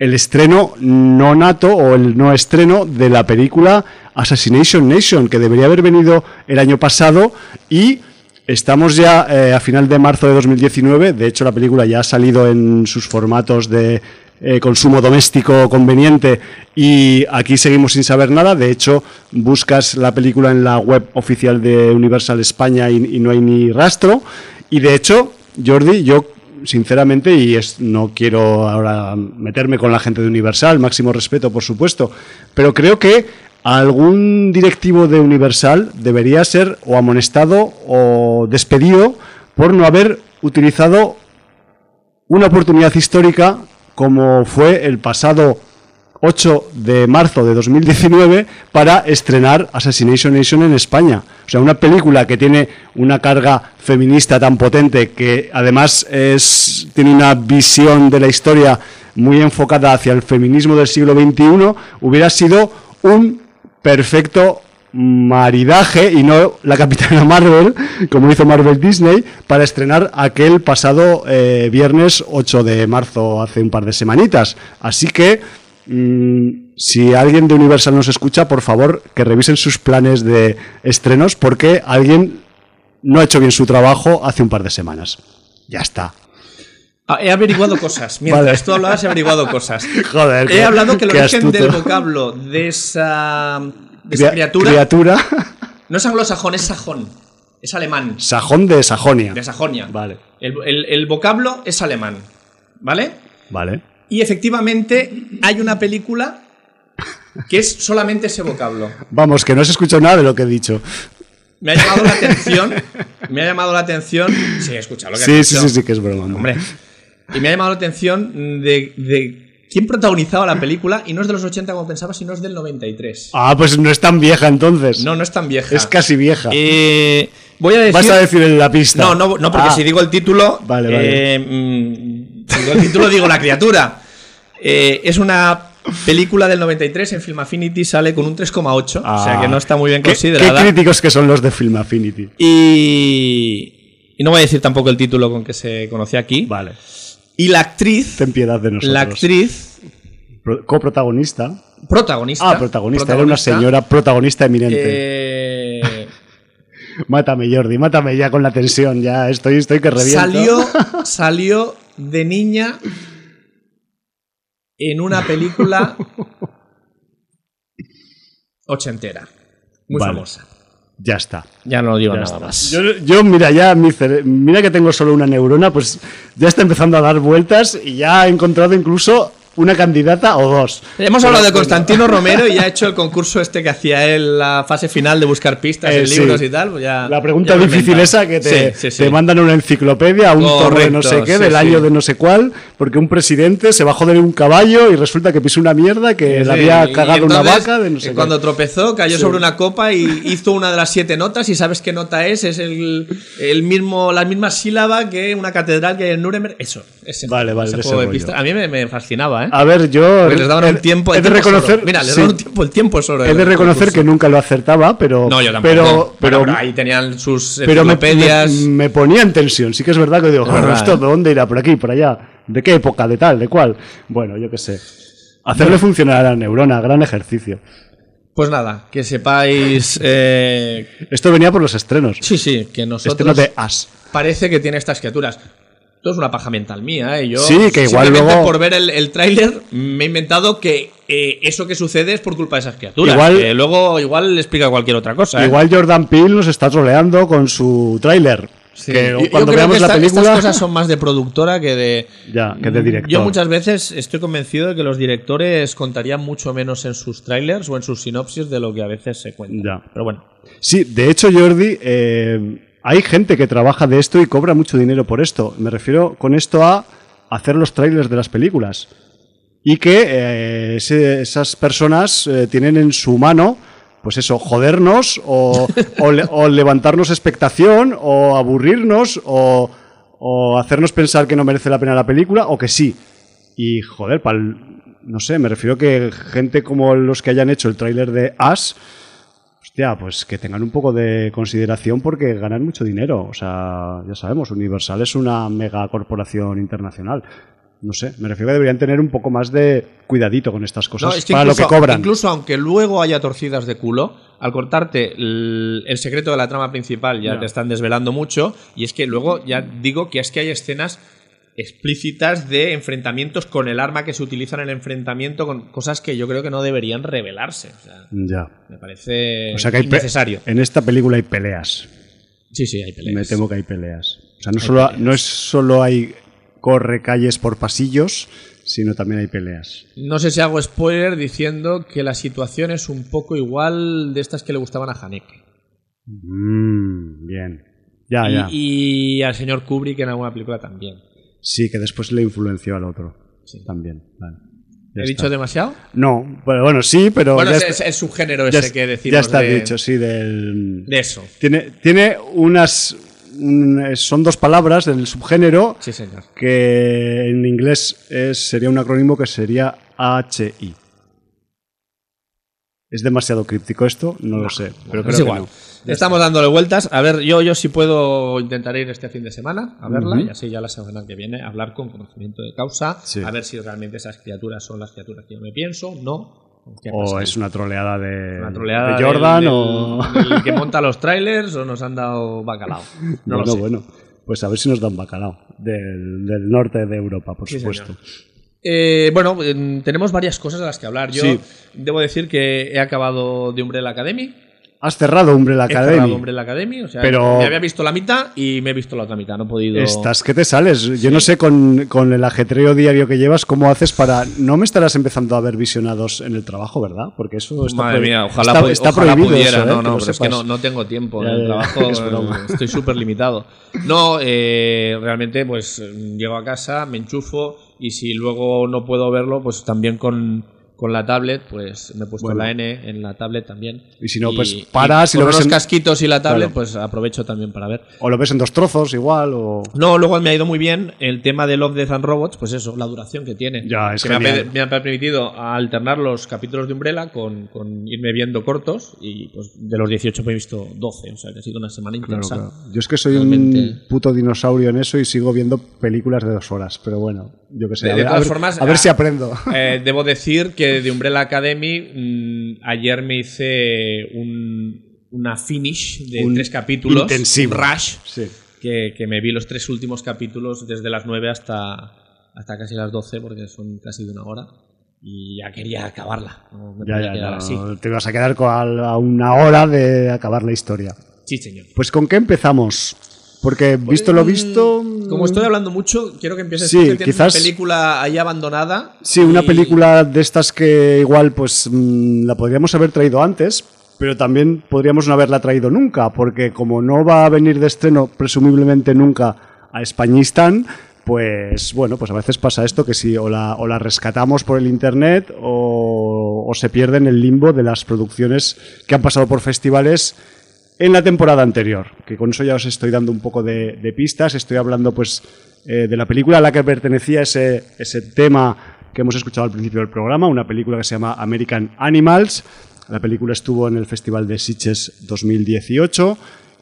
el estreno no nato o el no estreno de la película Assassination Nation, que debería haber venido el año pasado y estamos ya eh, a final de marzo de dos mil diecinueve. De hecho, la película ya ha salido en sus formatos de eh, consumo doméstico conveniente y aquí seguimos sin saber nada. De hecho, buscas la película en la web oficial de Universal España y, y no hay ni rastro. Y de hecho, Jordi, yo sinceramente, y es, no quiero ahora meterme con la gente de Universal, máximo respeto, por supuesto, pero creo que algún directivo de Universal debería ser o amonestado o despedido por no haber utilizado una oportunidad histórica como fue el pasado ocho de marzo de dos mil diecinueve para estrenar Assassination Nation en España. O sea, una película que tiene una carga feminista tan potente, que además es, tiene una visión de la historia muy enfocada hacia el feminismo del siglo veintiuno, hubiera sido un perfecto maridaje y no la Capitana Marvel, como hizo Marvel Disney, para estrenar aquel pasado eh, viernes ocho de marzo, hace un par de semanitas. Así que Mm, si alguien de Universal nos escucha, por favor, que revisen sus planes de estrenos, porque alguien no ha hecho bien su trabajo hace un par de semanas. Ya está. Ah, he averiguado cosas. Mientras vale. tú hablabas, he averiguado cosas. Joder, he qué, hablado que el origen astuto. del vocablo de esa, de esa criatura, criatura no es anglosajón, es sajón. Es alemán. Sajón de Sajonia. De Sajonia. Vale. El, el, el vocablo es alemán. ¿Vale? Vale. Y efectivamente hay una película que es solamente ese vocablo. Vamos, que no se escuchó nada de lo que he dicho. Me ha llamado la atención. Me ha llamado la atención. Sí, he escuchado lo que sí, has sí, dicho. sí, sí, que es broma. Hombre. Y me ha llamado la atención de, de quién protagonizaba la película. Y no es de los ochenta como pensaba, sino es del noventa y tres. Ah, pues no es tan vieja entonces. No, no es tan vieja. Es casi vieja. Eh, voy a decir... ¿Vas a decir en la pista? No, no, no porque ah. si digo el título... Vale, vale. Eh, mmm, si digo el título digo la criatura. Eh, es una película del noventa y tres, en Film Affinity sale con un tres coma ocho, ah, o sea que no está muy bien ¿qué, considerada. ¿Qué críticos que son los de Film Affinity? Y, y no voy a decir tampoco el título con que se conoció aquí. Vale. Y la actriz... Ten piedad de nosotros. La actriz... Pro, coprotagonista. Protagonista. Ah, protagonista. Era una señora protagonista eminente. Eh... Mátame, Jordi, mátame ya con la tensión. Ya estoy, estoy que reviento. Salió, salió de niña... en una película ochentera. Muy vale. famosa. Ya está. Ya no digo ya nada está. más. Yo, yo, mira, ya mi cere... mira que tengo solo una neurona, pues ya está empezando a dar vueltas y ya he encontrado incluso una candidata o dos. Hemos Pero, hablado de Constantino bueno. Romero y ya ha hecho el concurso este que hacía él, la fase final de buscar pistas eh, en sí. libros y tal. Pues ya, la pregunta ya difícil esa que te, sí, sí, sí. te mandan una enciclopedia a un Correcto, tomo de no sé qué, sí, del sí. año de no sé cuál, porque un presidente se bajó de un caballo y resulta que pisó una mierda, que sí, le había cagado entonces, una vaca de no sé qué. Cuando tropezó, cayó sí. sobre una copa y hizo una de las siete notas y ¿sabes qué nota es? Es el, el mismo, la misma sílaba que una catedral que hay en Nuremberg. Eso. Ese, vale, vale. ese juego de pistas. A mí me, me fascinaba, ¿eh? A ver, yo... Porque les daban un tiempo. He de reconocer. Mira, les sí. daban un tiempo. El tiempo es oro. He de reconocer que nunca lo acertaba, pero. No, yo tampoco. Pero, pero, bueno, pero ahí tenían sus pero enciclopedias. Me, me, me ponía en tensión. Sí que es verdad que digo, bueno, esto, ¿de dónde irá? ¿Por aquí? ¿Por allá? ¿De qué época? ¿De tal? ¿De cuál? Bueno, yo qué sé. Hacerle bueno. funcionar a la neurona, gran ejercicio. Pues nada, que sepáis. Eh... Esto venía por los estrenos. Sí, sí, que nosotros. Estrenos de As. Parece que tiene estas criaturas. Esto es una paja mental mía, ¿eh? Yo sí, que igual luego... por ver el, el tráiler me he inventado que eh, eso que sucede es por culpa de esas criaturas. Igual, que luego igual le explica cualquier otra cosa. ¿eh? Igual Jordan Peele nos está troleando con su tráiler. Sí. Que yo, cuando yo veamos que la esta, película... estas cosas son más de productora que de... Ya, que de director. Yo muchas veces estoy convencido de que los directores contarían mucho menos en sus trailers o en sus sinopsis de lo que a veces se cuenta. Ya. Pero bueno. Sí, de hecho, Jordi... Eh... Hay gente que trabaja de esto y cobra mucho dinero por esto. Me refiero con esto a hacer los trailers de las películas. Y que eh, ese, esas personas eh, tienen en su mano, pues eso, jodernos o, o, le, o levantarnos expectación o aburrirnos o, o hacernos pensar que no merece la pena la película o que sí. Y joder, pal, no sé, me refiero que gente como los que hayan hecho el tráiler de As... Hostia, pues que tengan un poco de consideración porque ganan mucho dinero. O sea, ya sabemos, Universal es una mega corporación internacional. no sé, me refiero a que deberían tener un poco más de cuidadito con estas cosas No, es que para incluso, lo que cobran. Incluso aunque luego haya torcidas de culo, al cortarte el, el secreto de la trama principal ya, ya te están desvelando mucho, y es que luego ya digo que es que hay escenas explícitas de enfrentamientos con el arma que se utiliza en el enfrentamiento, con cosas que yo creo que no deberían revelarse. O sea, ya. Me parece o sea que hay innecesario. En esta película hay peleas. Sí, sí, hay peleas. Me temo que hay peleas. O sea, no, solo, no es solo hay corre calles por pasillos, sino también hay peleas. No sé si hago spoiler diciendo que la situación es un poco igual de estas que le gustaban a Haneke. Mm, bien. Ya, y, ya. Y al señor Kubrick en alguna película también. Sí, que después le influenció al otro. Sí. También. Vale. ¿He está. dicho demasiado? No, pero bueno, sí, pero... Bueno, ya es, está, es su género ese ya, que decimos. Ya está de, dicho, sí, del... De eso. Tiene, tiene unas... Son dos palabras del subgénero, sí, señor, que en inglés es, sería un acrónimo que sería H I. ¿Es demasiado críptico esto? No, no lo sé, pero no, creo es igual. que no. Estamos está. dándole vueltas. A ver, yo, yo sí puedo intentar ir este fin de semana a verla, uh-huh. y así ya la semana que viene hablar con conocimiento de causa, sí. a ver si realmente esas criaturas son las criaturas que yo me pienso, no. O es una troleada de, una troleada de Jordan del, o... del, del que monta los trailers, o nos han dado bacalao. No bueno, lo sé. bueno, pues a ver si nos dan bacalao del, del norte de Europa, por sí, supuesto. Eh, bueno, eh, tenemos varias cosas de las que hablar. Yo sí. debo decir que he acabado de Umbrella Academy. Has cerrado Umbrella Academy. He cerrado Umbrella Academy, o sea, pero me había visto la mitad y me he visto la otra mitad, no he podido... Estás que te sales. Sí. Yo no sé con, con el ajetreo diario que llevas, cómo haces para... No me estarás empezando a ver visionados en el trabajo, ¿verdad? Porque eso está, Madre mía, ojalá, está, pu está ojalá prohibido pudiera. Eso, no, ¿eh? no, que pero es que no, no tengo tiempo ya, en el trabajo, es broma. Estoy súper limitado. No, eh, realmente pues llego a casa, me enchufo y si luego no puedo verlo, pues también con... Con la tablet, pues me he puesto bueno. la N en la tablet también. Y si no, pues paras y, y lo ves ves los en... casquitos y la tablet, claro. pues aprovecho también para ver. O lo ves en dos trozos igual, o... No, luego me ha ido muy bien el tema de Love, Death and Robots, pues eso, la duración que tiene. Ya, es que me ha, me ha permitido alternar los capítulos de Umbrella con, con irme viendo cortos, y pues de los dieciocho me he visto doce, o sea que ha sido una semana intensa. Claro, claro. Yo es que soy Realmente... un puto dinosaurio en eso y sigo viendo películas de dos horas, pero bueno, yo que sé. De, a de ver, todas a ver, formas, a ver si aprendo. Eh, debo decir que de Umbrella Academy mmm, ayer me hice un, una finish de un tres capítulos, intensivo. un rush, sí. que, que me vi los tres últimos capítulos desde las nueve hasta, hasta casi las doce, porque son casi de una hora. Y ya quería acabarla. No me ya, podía ya, quedar no, así. Te vas a quedar con a una hora de acabar la historia. Sí, señor. Pues ¿con qué empezamos? Porque visto lo visto... Como estoy hablando mucho, quiero que empieces. Sí, que quizás... una película ahí abandonada. Sí, y... una película de estas que igual pues mmm, la podríamos haber traído antes, pero también podríamos no haberla traído nunca, porque como no va a venir de estreno presumiblemente nunca a Españistán, pues bueno, pues a veces pasa esto, que si o la, o la rescatamos por el internet o, o se pierde en el limbo de las producciones que han pasado por festivales en la temporada anterior, que con eso ya os estoy dando un poco de, de pistas. Estoy hablando pues eh, de la película a la que pertenecía ese, ese tema que hemos escuchado al principio del programa, una película que se llama American Animals. La película estuvo en el Festival de Sitges dos mil dieciocho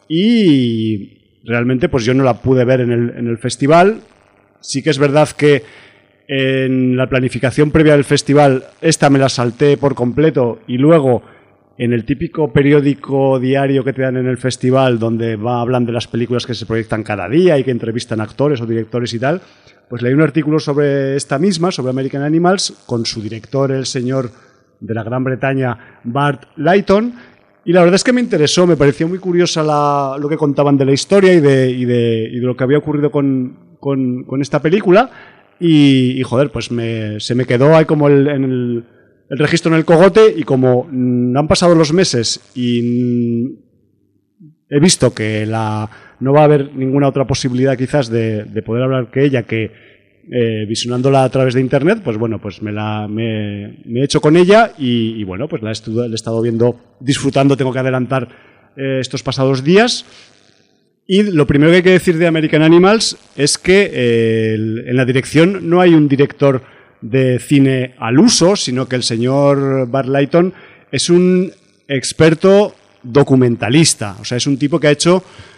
y realmente pues yo no la pude ver en el, en el festival. Sí que es verdad que en la planificación previa del festival esta me la salté por completo, y luego en el típico periódico diario que te dan en el festival, donde va, hablan de las películas que se proyectan cada día y que entrevistan actores o directores y tal, pues leí un artículo sobre esta misma, sobre American Animals, con su director, el señor de la Gran Bretaña, Bart Layton, y la verdad es que me interesó, me pareció muy curiosa la, lo que contaban de la historia y de, y de, y de lo que había ocurrido con, con, con esta película, y, y joder, pues me, se me quedó ahí como el, en el... el registro en el cogote, y como mmm, han pasado los meses y mmm, he visto que la, no va a haber ninguna otra posibilidad quizás de, de poder hablar que ella que eh, visionándola a través de internet, pues bueno, pues me la me, me he hecho con ella y, y bueno, pues la he, estudiado, la he estado viendo, disfrutando, tengo que adelantar eh, estos pasados días. Y lo primero que hay que decir de American Animals es que eh, el, en la dirección no hay un director de cine al uso, sino que el señor Bart Layton es un experto documentalista. O sea, es un tipo que ha hecho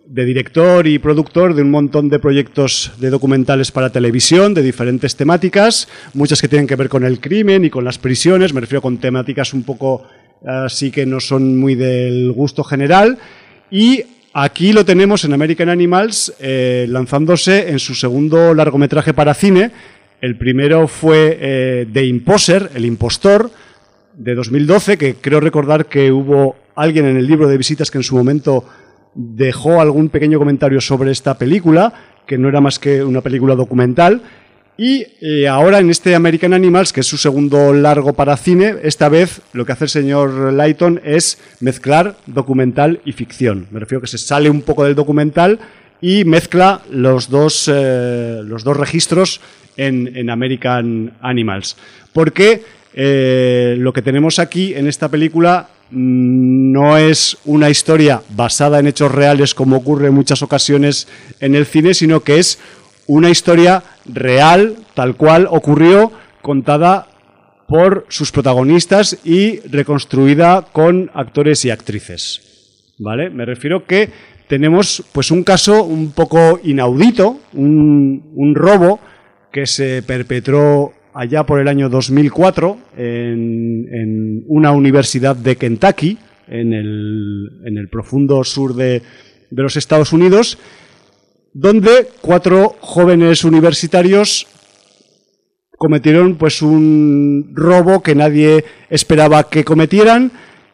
de director y productor de un montón de proyectos de documentales para televisión de diferentes temáticas, muchas que tienen que ver con el crimen y con las prisiones, me refiero con temáticas un poco así que no son muy del gusto general, y aquí lo tenemos en American Animals eh, lanzándose en su segundo largometraje para cine. El primero fue eh, The Imposter, El Impostor, de dos mil doce, que creo recordar que hubo alguien en el libro de visitas que en su momento dejó algún pequeño comentario sobre esta película, que no era más que una película documental, y eh, ahora en este American Animals, que es su segundo largo para cine, esta vez lo que hace el señor Lighton es mezclar documental y ficción. Me refiero que se sale un poco del documental y mezcla los dos, eh, los dos registros en, en American Animals. Porque eh, lo que tenemos aquí en esta película no es una historia basada en hechos reales como ocurre en muchas ocasiones en el cine, sino que es una historia real, tal cual ocurrió, contada por sus protagonistas y reconstruida con actores y actrices. ¿Vale? Me refiero que tenemos pues un caso un poco inaudito, un, un robo que se perpetró allá por el año dos mil cuatro en, en una universidad de Kentucky, en el, en el profundo sur de, de los Estados Unidos, donde cuatro jóvenes universitarios cometieron pues un robo que nadie esperaba que cometieran,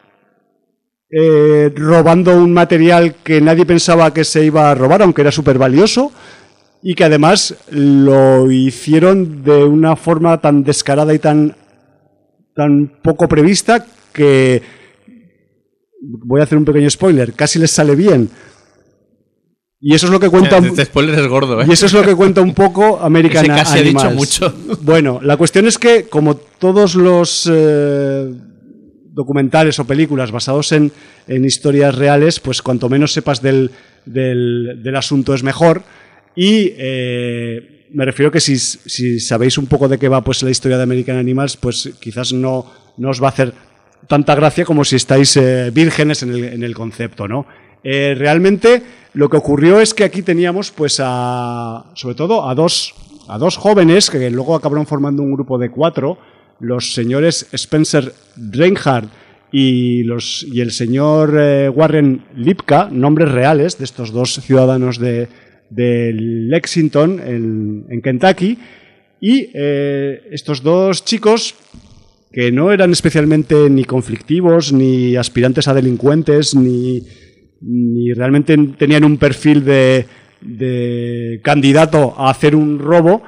eh, robando un material que nadie pensaba que se iba a robar, aunque era súper valioso, y que además lo hicieron de una forma tan descarada y tan, tan poco prevista que, voy a hacer un pequeño spoiler, casi les sale bien. Y eso es lo que cuenta. Este spoiler es gordo, ¿eh? Y eso es lo que cuenta un poco American Animals. Ese casi he dicho mucho. Bueno, la cuestión es que, como todos los eh, documentales o películas basados en, en historias reales, pues cuanto menos sepas del, del, del asunto es mejor. Y eh, me refiero que si, si sabéis un poco de qué va pues la historia de American Animals, pues quizás no, no os va a hacer tanta gracia como si estáis eh, vírgenes en el, en el concepto, ¿no? Eh, realmente lo que ocurrió es que aquí teníamos pues a, sobre todo a dos, a dos jóvenes que luego acabaron formando un grupo de cuatro, los señores Spencer Reinhardt y, los, y el señor eh, Warren Lipka, nombres reales de estos dos ciudadanos de de Lexington, en, en Kentucky, y eh, estos dos chicos, que no eran especialmente ni conflictivos, ni aspirantes a delincuentes, ni, ni realmente tenían un perfil de, de candidato a hacer un robo,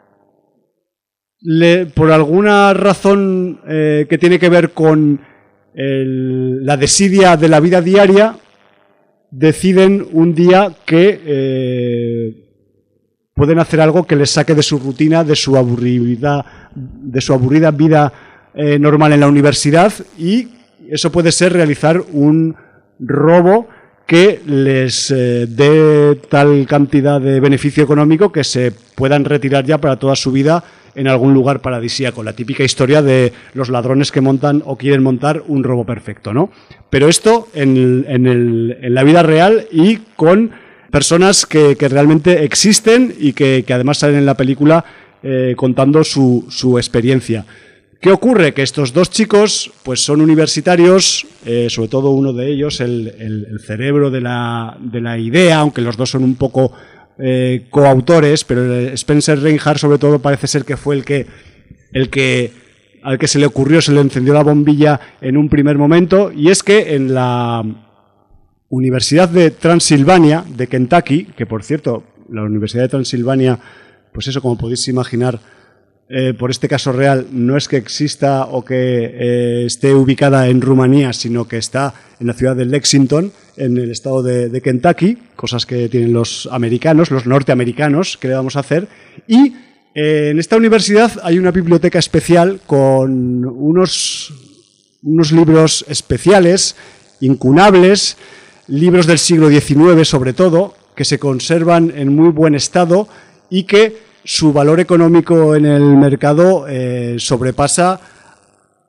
le, por alguna razón eh, que tiene que ver con el, la desidia de la vida diaria, deciden un día que eh, pueden hacer algo que les saque de su rutina, de su aburrida, de su aburrida vida eh, normal en la universidad, y eso puede ser realizar un robo que les eh, dé tal cantidad de beneficio económico que se puedan retirar ya para toda su vida en algún lugar paradisíaco. La típica historia de los ladrones que montan o quieren montar un robo perfecto, ¿no? Pero esto en, en, el, en la vida real y con personas que, que realmente existen y que, que además salen en la película eh, contando su, su experiencia. ¿Qué ocurre? Que estos dos chicos pues son universitarios, eh, sobre todo uno de ellos, el, el, el cerebro de la, de la idea, aunque los dos son un poco eh, coautores, pero Spencer Reinhardt sobre todo parece ser que fue el que, el que al que se le ocurrió, se le encendió la bombilla en un primer momento, y es que en la Universidad de Transilvania, de Kentucky, que por cierto, la Universidad de Transilvania, pues eso, como podéis imaginar, eh, por este caso real, no es que exista o que eh, esté ubicada en Rumanía, sino que está en la ciudad de Lexington, en el estado de, de Kentucky, cosas que tienen los americanos, los norteamericanos, que le vamos a hacer, y eh, en esta universidad hay una biblioteca especial con unos, unos libros especiales, incunables, libros del siglo diecinueve sobre todo, que se conservan en muy buen estado y que su valor económico en el mercado eh, sobrepasa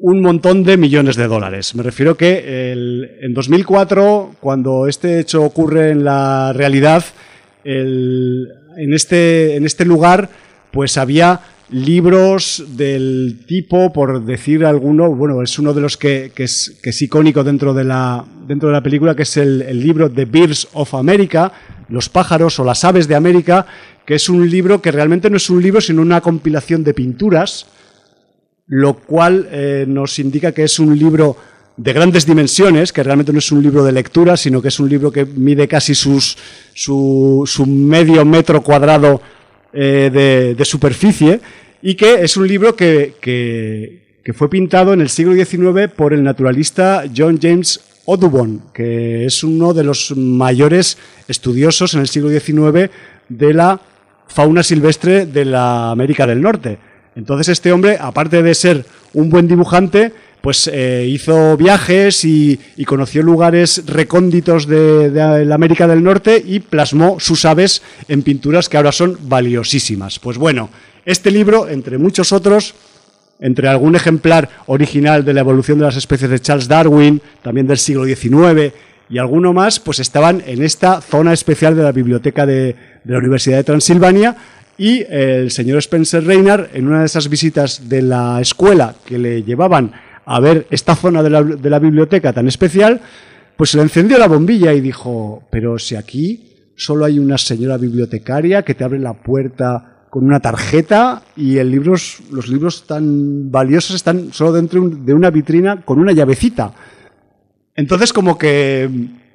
un montón de millones de dólares. Me refiero que el, en dos mil cuatro, cuando este hecho ocurre en la realidad, el, en, este, en este lugar pues había libros del tipo, por decir alguno, bueno, es uno de los que, que, es, que es icónico dentro de la, dentro de la película, que es el, el libro The Birds of America, Los pájaros o las aves de América, que es un libro que realmente no es un libro, sino una compilación de pinturas, lo cual eh, nos indica que es un libro de grandes dimensiones, que realmente no es un libro de lectura, sino que es un libro que mide casi sus, su, su medio metro cuadrado eh, de, de superficie, y que es un libro que, que, que fue pintado en el siglo diecinueve por el naturalista John James Audubon, que es uno de los mayores estudiosos en el siglo diecinueve de la fauna silvestre de la América del Norte. Entonces este hombre, aparte de ser un buen dibujante, pues eh, hizo viajes y, y conoció lugares recónditos de, de la América del Norte y plasmó sus aves en pinturas que ahora son valiosísimas. Pues bueno, este libro, entre muchos otros, entre algún ejemplar original de la evolución de las especies de Charles Darwin, también del siglo diecinueve, y alguno más, pues estaban en esta zona especial de la biblioteca de, de la Universidad de Transilvania. Y el señor Spencer Reynard, en una de esas visitas de la escuela que le llevaban a ver esta zona de la, de la biblioteca tan especial, pues se le encendió la bombilla y dijo: pero si aquí solo hay una señora bibliotecaria que te abre la puerta con una tarjeta y el libros, los libros tan valiosos están solo dentro de una vitrina con una llavecita. Entonces como que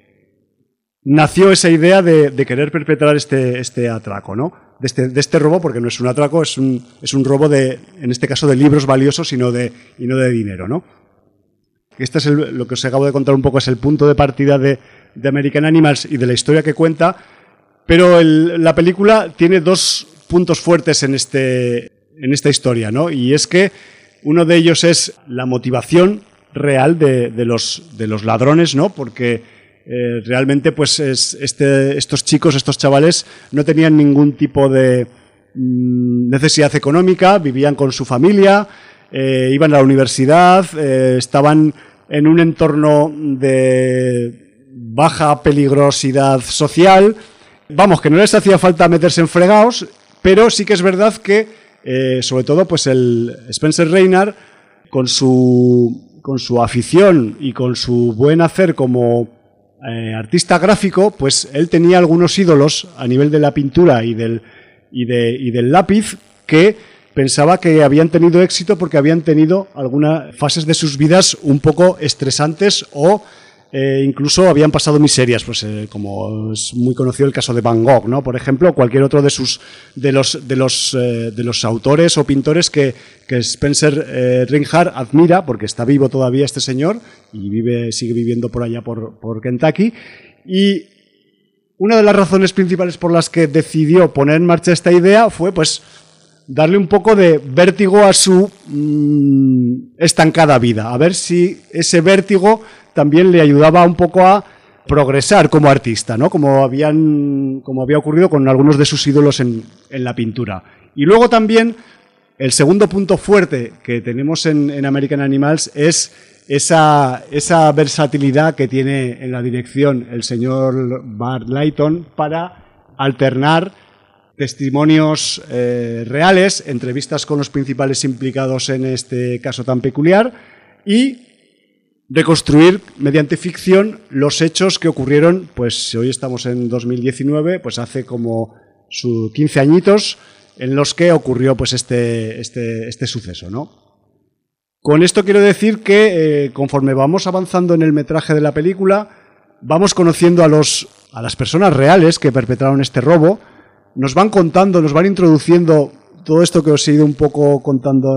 nació esa idea de, de querer perpetrar este, este atraco, ¿no? De este, de este robo, porque no es un atraco, es un, es un robo de, en este caso, de libros valiosos y no de, y no de dinero, ¿no? Este es el, lo que os acabo de contar un poco, es el punto de partida de, de American Animals y de la historia que cuenta, pero el, la película tiene dos puntos fuertes en, este, en esta historia, ¿no? Y es que uno de ellos es la motivación real de, de, los, de los ladrones, ¿no? Porque Eh, realmente pues es, este, estos chicos, estos chavales no tenían ningún tipo de mm, necesidad económica, vivían con su familia, eh, iban a la universidad, eh, estaban en un entorno de baja peligrosidad social. Vamos, que no les hacía falta meterse en fregados, pero sí que es verdad que eh, sobre todo pues el Spencer Reynard, con su, con su afición y con su buen hacer como Eh, artista gráfico, pues él tenía algunos ídolos a nivel de la pintura y del, y, de, y del lápiz que pensaba que habían tenido éxito porque habían tenido algunas fases de sus vidas un poco estresantes o eh, incluso habían pasado miserias, pues eh, como es muy conocido el caso de Van Gogh, ¿no? Por ejemplo, cualquier otro de sus de los de los eh, de los autores o pintores que, que Spencer eh, Reinhardt admira, porque está vivo todavía este señor y vive sigue viviendo por allá por, por Kentucky. Y una de las razones principales por las que decidió poner en marcha esta idea fue pues darle un poco de vértigo a su mmm, estancada vida, a ver si ese vértigo también le ayudaba un poco a progresar como artista, ¿no? Como habían, como había ocurrido con algunos de sus ídolos en, en la pintura. Y luego también el segundo punto fuerte que tenemos en, en American Animals es esa, esa versatilidad que tiene en la dirección el señor Bart Layton para alternar testimonios eh, reales, entrevistas con los principales implicados en este caso tan peculiar y reconstruir mediante ficción los hechos que ocurrieron, pues hoy estamos en dos mil diecinueve, pues hace como sus quince añitos en los que ocurrió pues este, este, este suceso, ¿no? Con esto quiero decir que eh, conforme vamos avanzando en el metraje de la película, vamos conociendo a, los, a las personas reales que perpetraron este robo, nos van contando, nos van introduciendo todo esto que os he ido un poco contando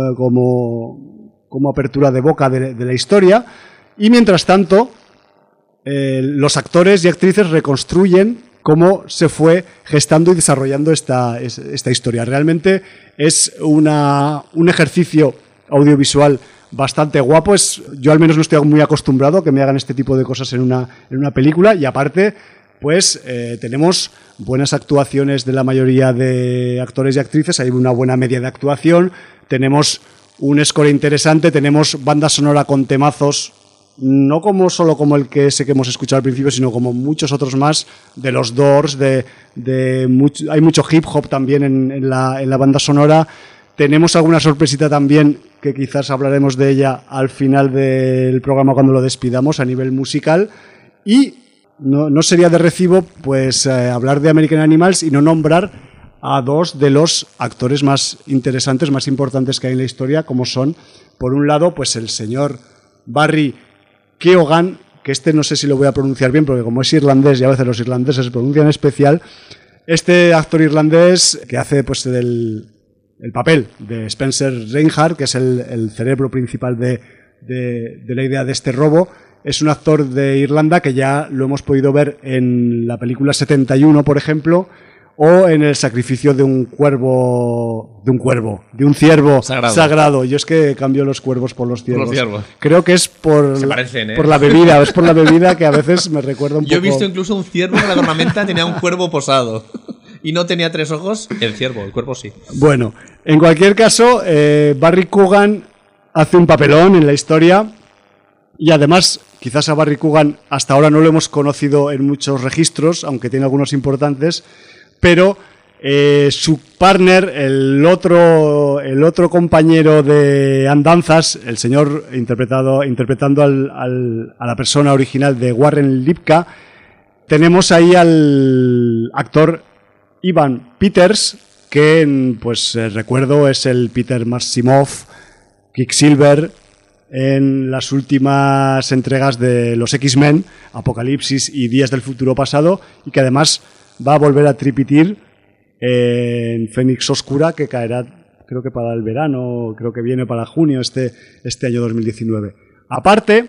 como, como apertura de boca de, de la historia. Y mientras tanto, eh, los actores y actrices reconstruyen cómo se fue gestando y desarrollando esta, esta historia. Realmente es una, un ejercicio audiovisual bastante guapo. Es, yo al menos no estoy muy acostumbrado a que me hagan este tipo de cosas en una, en una película y aparte pues eh, tenemos buenas actuaciones de la mayoría de actores y actrices, hay una buena media de actuación, tenemos un score interesante, tenemos banda sonora con temazos, no como solo como el que ese que hemos escuchado al principio, sino como muchos otros más, de los Doors, de, de mucho, hay mucho hip hop también en, en, la, en la banda sonora. Tenemos alguna sorpresita también, que quizás hablaremos de ella al final del programa cuando lo despidamos a nivel musical. Y no, no sería de recibo pues eh, hablar de American Animals y no nombrar a dos de los actores más interesantes, más importantes que hay en la historia, como son, por un lado, pues el señor Barry Keoghan, que este no sé si lo voy a pronunciar bien, porque como es irlandés y a veces los irlandeses se pronuncian especial, este actor irlandés que hace pues del el papel de Spencer Reinhardt, que es el, el cerebro principal de, de, de la idea de este robo, es un actor de Irlanda que ya lo hemos podido ver en la película setenta y uno, por ejemplo, o en el sacrificio de un cuervo, de un cuervo, de un ciervo sagrado. sagrado. Yo es que cambio los cuervos por los ciervos. Los ciervos. Creo que es por, Se parecen, ¿eh? por la bebida, es por la bebida que a veces me recuerda un Yo poco. Yo he visto incluso un ciervo que la tormenta tenía un cuervo posado. Y no tenía tres ojos, el ciervo, el cuervo sí. Bueno, en cualquier caso, eh, Barry Keoghan hace un papelón en la historia y además, quizás a Barry Keoghan hasta ahora no lo hemos conocido en muchos registros, aunque tiene algunos importantes, pero eh, su partner, el otro, el otro compañero de andanzas, el señor interpretado, interpretando al, al, a la persona original de Warren Lipka, tenemos ahí al actor Ivan Peters, que pues eh, recuerdo es el Peter Maximoff, Quicksilver, en las últimas entregas de los X-Men, Apocalipsis y Días del Futuro Pasado, y que además va a volver a tripitir en Fénix Oscura, que caerá creo que para el verano, creo que viene para junio este, este año dos mil diecinueve. Aparte,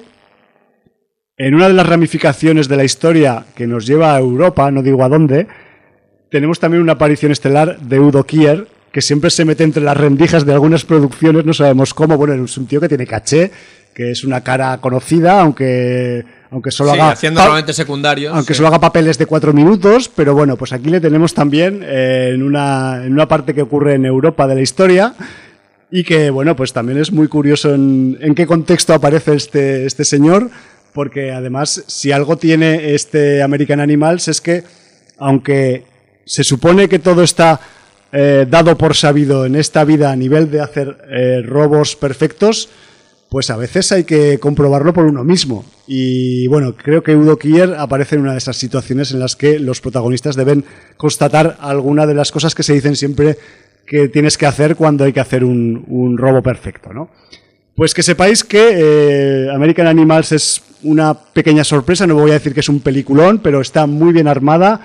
en una de las ramificaciones de la historia que nos lleva a Europa, no digo a dónde, tenemos también una aparición estelar de Udo Kier, que siempre se mete entre las rendijas de algunas producciones, no sabemos cómo. Bueno, es un tío que tiene caché, que es una cara conocida, aunque, aunque solo sí, haga haciendo normalmente secundarios. Aunque sí. solo haga papeles de cuatro minutos, pero bueno, pues aquí le tenemos también eh, en, una, en una parte que ocurre en Europa de la historia y que, bueno, pues también es muy curioso en, en qué contexto aparece este, este señor, porque además, si algo tiene este American Animals es que, aunque se supone que todo está eh, dado por sabido en esta vida a nivel de hacer eh, robos perfectos, pues a veces hay que comprobarlo por uno mismo. Y bueno, creo que Udo Kier aparece en una de esas situaciones en las que los protagonistas deben constatar alguna de las cosas que se dicen siempre que tienes que hacer cuando hay que hacer un, un robo perfecto, ¿no? Pues que sepáis que eh, American Animals es una pequeña sorpresa, no voy a decir que es un peliculón, pero está muy bien armada.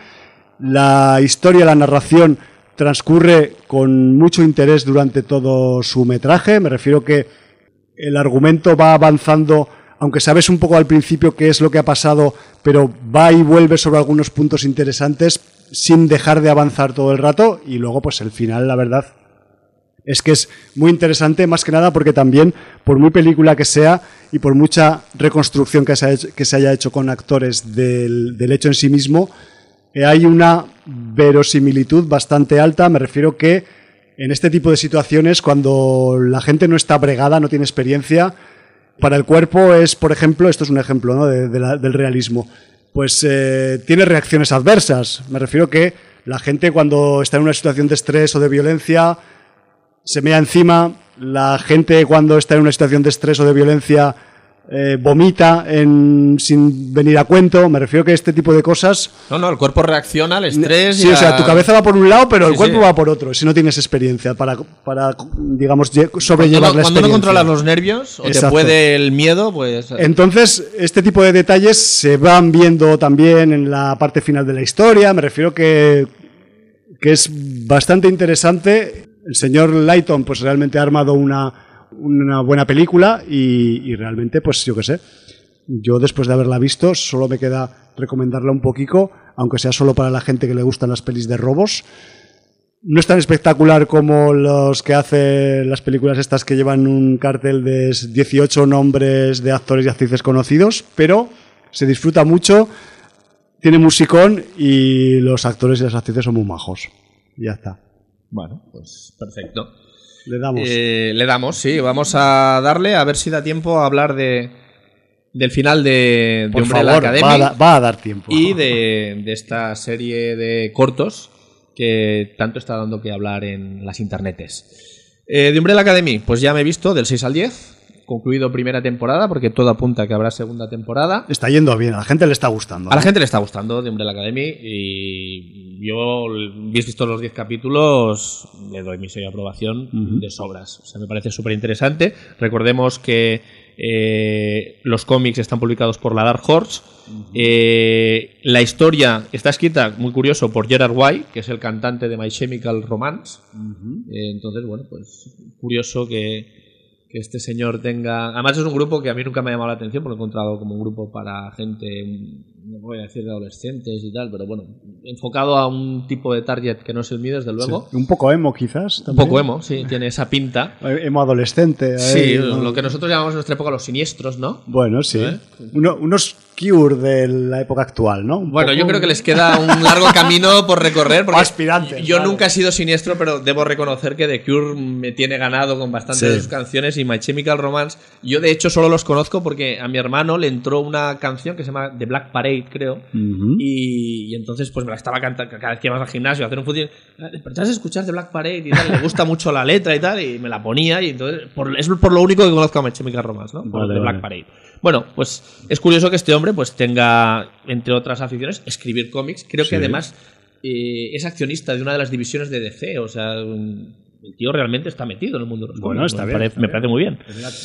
La historia, la narración transcurre con mucho interés durante todo su metraje. Me refiero que el argumento va avanzando, aunque sabes un poco al principio qué es lo que ha pasado, pero va y vuelve sobre algunos puntos interesantes sin dejar de avanzar todo el rato. Y luego, pues el final, la verdad, es que es muy interesante, más que nada porque también, por muy película que sea y por mucha reconstrucción que se, ha hecho, que se haya hecho con actores del, del hecho en sí mismo, eh, hay una verosimilitud bastante alta. Me refiero que en este tipo de situaciones, cuando la gente no está bregada, no tiene experiencia, para el cuerpo es, por ejemplo, esto es un ejemplo, ¿no?, de, de la, del realismo, pues eh, tiene reacciones adversas. Me refiero que la gente, cuando está en una situación de estrés o de violencia, se mea encima. La gente, cuando está en una situación de estrés o de violencia, eh, vomita en, sin venir a cuento. Me refiero que este tipo de cosas... No, no, el cuerpo reacciona al estrés. Sí, y a... o sea, tu cabeza va por un lado, pero el sí, cuerpo sí. va por otro, si no tienes experiencia para, para digamos, sobrellevar cuando, la experiencia. Cuando no controlas los nervios o Exacto. te puede el miedo, pues... Entonces, este tipo de detalles se van viendo también en la parte final de la historia. Me refiero que, que es bastante interesante. El señor Lighton pues realmente ha armado una, una buena película y, y realmente, pues yo qué sé, yo después de haberla visto solo me queda recomendarla un poquito, aunque sea solo para la gente que le gustan las pelis de robos. No es tan espectacular como los que hacen las películas estas que llevan un cartel de dieciocho nombres de actores y actrices conocidos, pero se disfruta mucho, tiene musicón y los actores y las actrices son muy majos. Y ya está. Bueno, pues perfecto. Le damos. Eh, le damos, sí. Vamos a darle a ver si da tiempo a hablar de del final de, de Por Umbrella favor, Academy. Va a, da, va a dar tiempo. Y de, de esta serie de cortos que tanto está dando que hablar en las internetes. Eh, de Umbrella Academy, pues ya me he visto del seis al diez. Concluido primera temporada, porque todo apunta a que habrá segunda temporada. Está yendo bien, a la gente le está gustando. A la gente le está gustando de Umbrella Academy y yo, habéis visto los diez capítulos, le doy mi sello de aprobación uh-huh. de sobras. O sea, me parece súper interesante. Recordemos que eh, los cómics están publicados por la Dark Horse. Uh-huh. Eh, la historia está escrita, muy curioso, por Gerard Way, que es el cantante de My Chemical Romance. Uh-huh. Eh, entonces, bueno, pues curioso que que este señor tenga... Además es un grupo que a mí nunca me ha llamado la atención, porque he encontrado como un grupo para gente, no voy a decir de adolescentes y tal, pero bueno, enfocado a un tipo de target que no es el mío, desde luego. Sí. Un poco emo, quizás. ¿También? Un poco emo, sí, tiene esa pinta. Emo adolescente. Sí, ahí, ¿no? Lo que nosotros llamamos en nuestra época los siniestros, ¿no? Bueno, sí. ¿Eh? Uno, unos Cure de la época actual, ¿no? Un bueno, poco... yo creo que les queda un largo camino por recorrer. Porque aspirantes. Yo claro. nunca he sido siniestro, pero debo reconocer que The Cure me tiene ganado con bastantes sí. de sus canciones, y My Chemical Romance, yo de hecho solo los conozco porque a mi hermano le entró una canción que se llama The Black Parade, creo, uh-huh. y, y entonces pues me la estaba cantando cada vez que ibas al gimnasio a hacer un fútbol. ¿Despertas a escuchar The Black Parade y tal? Le gusta mucho la letra y tal, y me la ponía, y entonces por, es por lo único que conozco a My Chemical Romance, ¿no? Por vale, The Black vale. Parade. Bueno, pues es curioso que este hombre pues tenga, entre otras aficiones, escribir cómics. Creo sí. que además eh, es accionista de una de las divisiones de D C, o sea, el tío realmente está metido en el mundo de los bueno, cómics. Está me, bien, parece, está me bien. parece muy bien.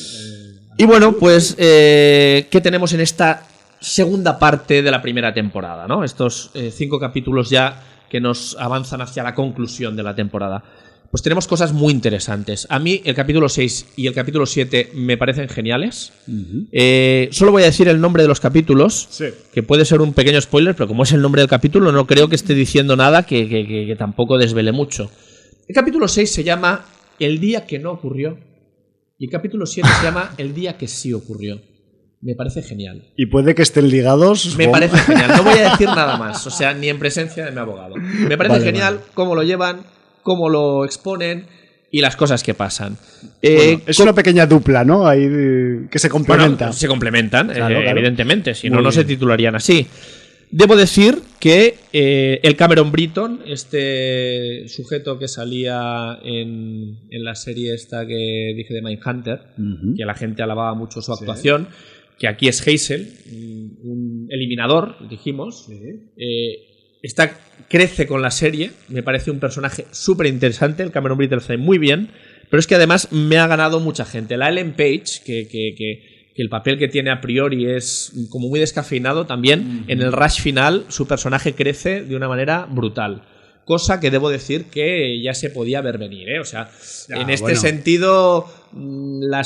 Eh, y bueno, pues, eh, ¿qué tenemos en esta segunda parte de la primera temporada, ¿no? Estos eh, cinco capítulos ya que nos avanzan hacia la conclusión de la temporada. Pues tenemos cosas muy interesantes. A mí el capítulo seis y el capítulo siete me parecen geniales. Uh-huh. Eh, solo voy a decir el nombre de los capítulos, sí. que puede ser un pequeño spoiler, pero como es el nombre del capítulo, no creo que esté diciendo nada que, que, que, que tampoco desvele mucho. El capítulo seis se llama El día que no ocurrió, y el capítulo siete se llama El día que sí ocurrió. Me parece genial. ¿Y puede que estén ligados? Me parece genial. No voy a decir nada más, o sea, ni en presencia de mi abogado. Me parece vale, genial vale. cómo lo llevan, cómo lo exponen y las cosas que pasan. Eh, bueno, es una pequeña dupla, ¿no? Ahí que se complementa. Bueno, se complementan, claro, eh, claro. evidentemente, si Muy no, no bien. se titularían así. Debo decir que eh, el Cameron Britton, este sujeto que salía en, en la serie esta que dije de Mindhunter, uh-huh. que la gente alababa mucho su actuación, sí. que aquí es Hazel, un eliminador, dijimos, sí. eh, Está, crece con la serie, me parece un personaje súper interesante, el Cameron Britton hace muy bien, pero es que además me ha ganado mucha gente. La Ellen Page, que, que, que, que el papel que tiene a priori es como muy descafeinado, también mm-hmm. en el rush final su personaje crece de una manera brutal. Cosa que debo decir que ya se podía ver venir, ¿eh? O sea, ya, en este bueno. sentido, la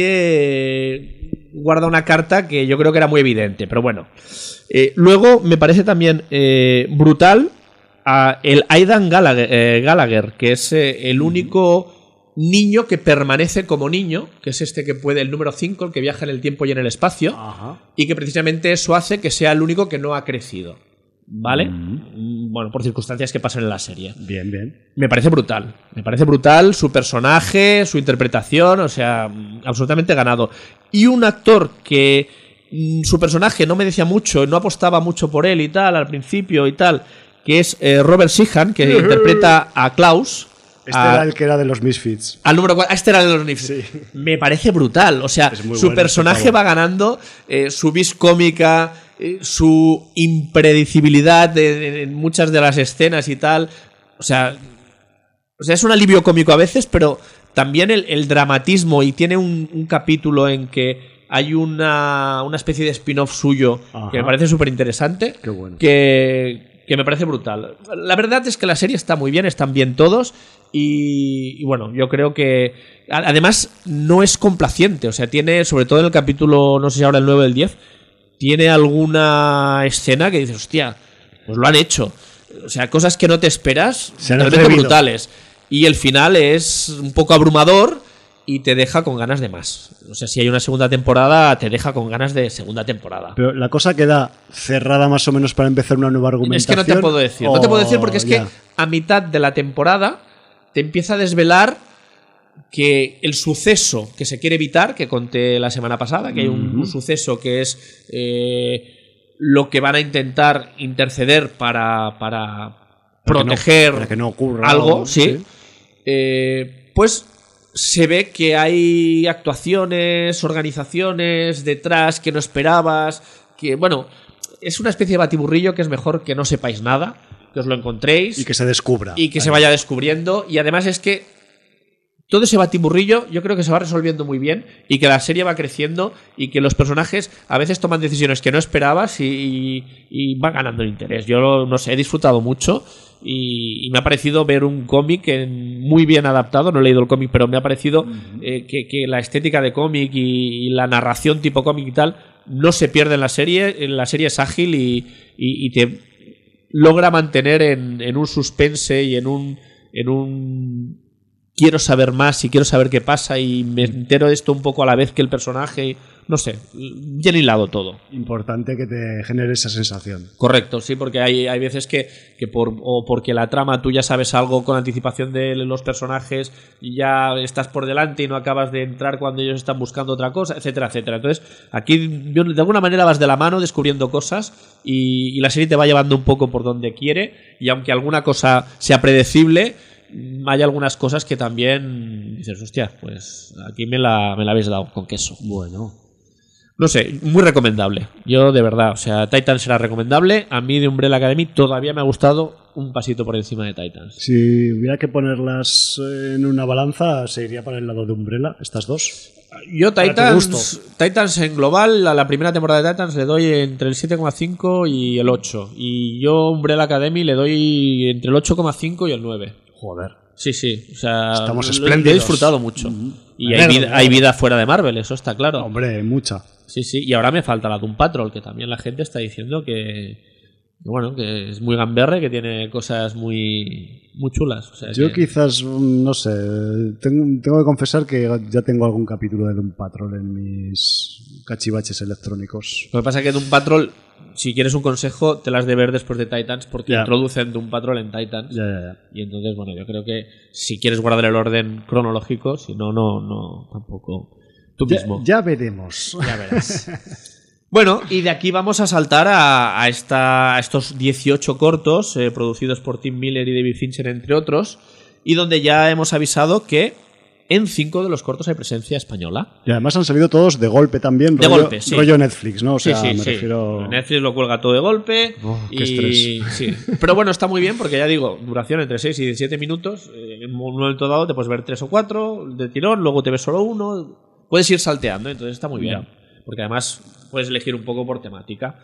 serie guarda una carta que yo creo que era muy evidente, pero bueno. Eh, luego me parece también eh, brutal a el Aidan Gallagher, eh, Gallagher que es eh, el único niño que permanece como niño, que es este que puede, el número cinco, el que viaja en el tiempo y en el espacio, Ajá. y que precisamente eso hace que sea el único que no ha crecido. ¿Vale? Mm. Bueno, por circunstancias que pasan en la serie. Bien, bien. Me parece brutal. Me parece brutal su personaje, su interpretación, o sea, absolutamente ganado. Y un actor que su personaje no me decía mucho, no apostaba mucho por él y tal al principio y tal, que es eh, Robert Sheehan, que interpreta a Klaus. Este a, era el que era de los Misfits. Al número cuatro. Este era de los Misfits. Sí. Me parece brutal. O sea, su bueno, personaje va ganando, eh, su vis cómica, eh, su impredecibilidad de, de, en muchas de las escenas y tal. O sea, o sea, es un alivio cómico a veces, pero también el, el dramatismo, y tiene un, un capítulo en que hay una, una especie de spin-off suyo Ajá. que me parece súper interesante, Qué bueno. que, que me parece brutal. La verdad es que la serie está muy bien, están bien todos, y, y bueno, yo creo que además no es complaciente, o sea, tiene, sobre todo en el capítulo, no sé si ahora el nueve o el diez, tiene alguna escena que dices, hostia, pues lo han hecho. O sea, cosas que no te esperas, realmente brutales. Y el final es un poco abrumador y te deja con ganas de más. O sea, si hay una segunda temporada, te deja con ganas de segunda temporada. Pero la cosa queda cerrada más o menos para empezar una nueva argumentación. Es que no te puedo decir. Oh, no te puedo decir porque es ya. que a mitad de la temporada te empieza a desvelar que el suceso que se quiere evitar, que conté la semana pasada, que hay un, un suceso que es eh, lo que van a intentar interceder para, para proteger que no, para que no ocurra algo, algo sí, sí. Eh, pues se ve que hay actuaciones, organizaciones detrás que no esperabas, que bueno, es una especie de batiburrillo que es mejor que no sepáis nada, que os lo encontréis y que se descubra y que ahí. se vaya descubriendo, y además es que todo ese batiburrillo yo creo que se va resolviendo muy bien y que la serie va creciendo y que los personajes a veces toman decisiones que no esperabas y, y, y van ganando el interés. Yo no sé, he disfrutado mucho y, y me ha parecido ver un cómic muy bien adaptado. No he leído el cómic, pero me ha parecido uh-huh. eh, que, que la estética de cómic y, y la narración tipo cómic y tal no se pierde en la serie. La serie es ágil y, y, y te logra mantener en, en un suspense y en un... En un quiero saber más y quiero saber qué pasa y me entero de esto un poco a la vez que el personaje, no sé, bien hilado todo. Importante que te genere esa sensación. Correcto, sí, porque hay, hay veces que, que por, o porque la trama tú ya sabes algo con anticipación de los personajes y ya estás por delante y no acabas de entrar cuando ellos están buscando otra cosa, etcétera, etcétera. Entonces, aquí de alguna manera vas de la mano descubriendo cosas y, y la serie te va llevando un poco por donde quiere, y aunque alguna cosa sea predecible, hay algunas cosas que también dices, hostia, pues aquí me la, me la habéis dado con queso. Bueno. No sé, muy recomendable. Yo, de verdad, o sea, Titans será recomendable. A mí de Umbrella Academy todavía me ha gustado un pasito por encima de Titans. Si hubiera que ponerlas en una balanza, ¿se iría para el lado de Umbrella, estas dos? Yo Titans, Titans en global, a la primera temporada de Titans le doy entre el siete coma cinco y el ocho. Y yo Umbrella Academy le doy entre el ocho coma cinco y el nueve. Joder. Sí, sí, o sea, estamos lo, espléndidos. Lo he disfrutado mucho. Uh-huh. Y hay Alegro, vida, hay vida fuera de Marvel, eso está claro. Hombre, mucha. Sí, sí, y ahora me falta la Doom Patrol, que también la gente está diciendo que, bueno, que es muy gamberre, que tiene cosas muy, muy chulas. O sea, yo que... quizás, no sé, tengo, tengo que confesar que ya tengo algún capítulo de Doom Patrol en mis cachivaches electrónicos. Lo que pasa es que Doom Patrol, si quieres un consejo, te las de ver después de Titans, porque yeah. introducen Doom Patrol en Titans. Yeah, yeah, yeah. Y entonces, bueno, yo creo que si quieres guardar el orden cronológico, si no, no, no, tampoco. Tú ya, mismo. Ya veremos. Ya verás. Bueno, y de aquí vamos a saltar a, a, esta, a estos dieciocho cortos eh, producidos por Tim Miller y David Fincher, entre otros, y donde ya hemos avisado que en cinco de los cortos hay presencia española. Y además han salido todos de golpe también. De rollo, golpe, sí. Rollo Netflix, ¿no? O sea, sí, sí, me sí. refiero... Netflix lo cuelga todo de golpe. Oh, qué y... estrés. Sí. Pero bueno, está muy bien porque ya digo, duración entre seis y siete minutos. En un momento dado te puedes ver tres o cuatro de tirón, luego te ves solo uno. Puedes ir salteando, entonces está muy bien. Yeah. Porque además puedes elegir un poco por temática.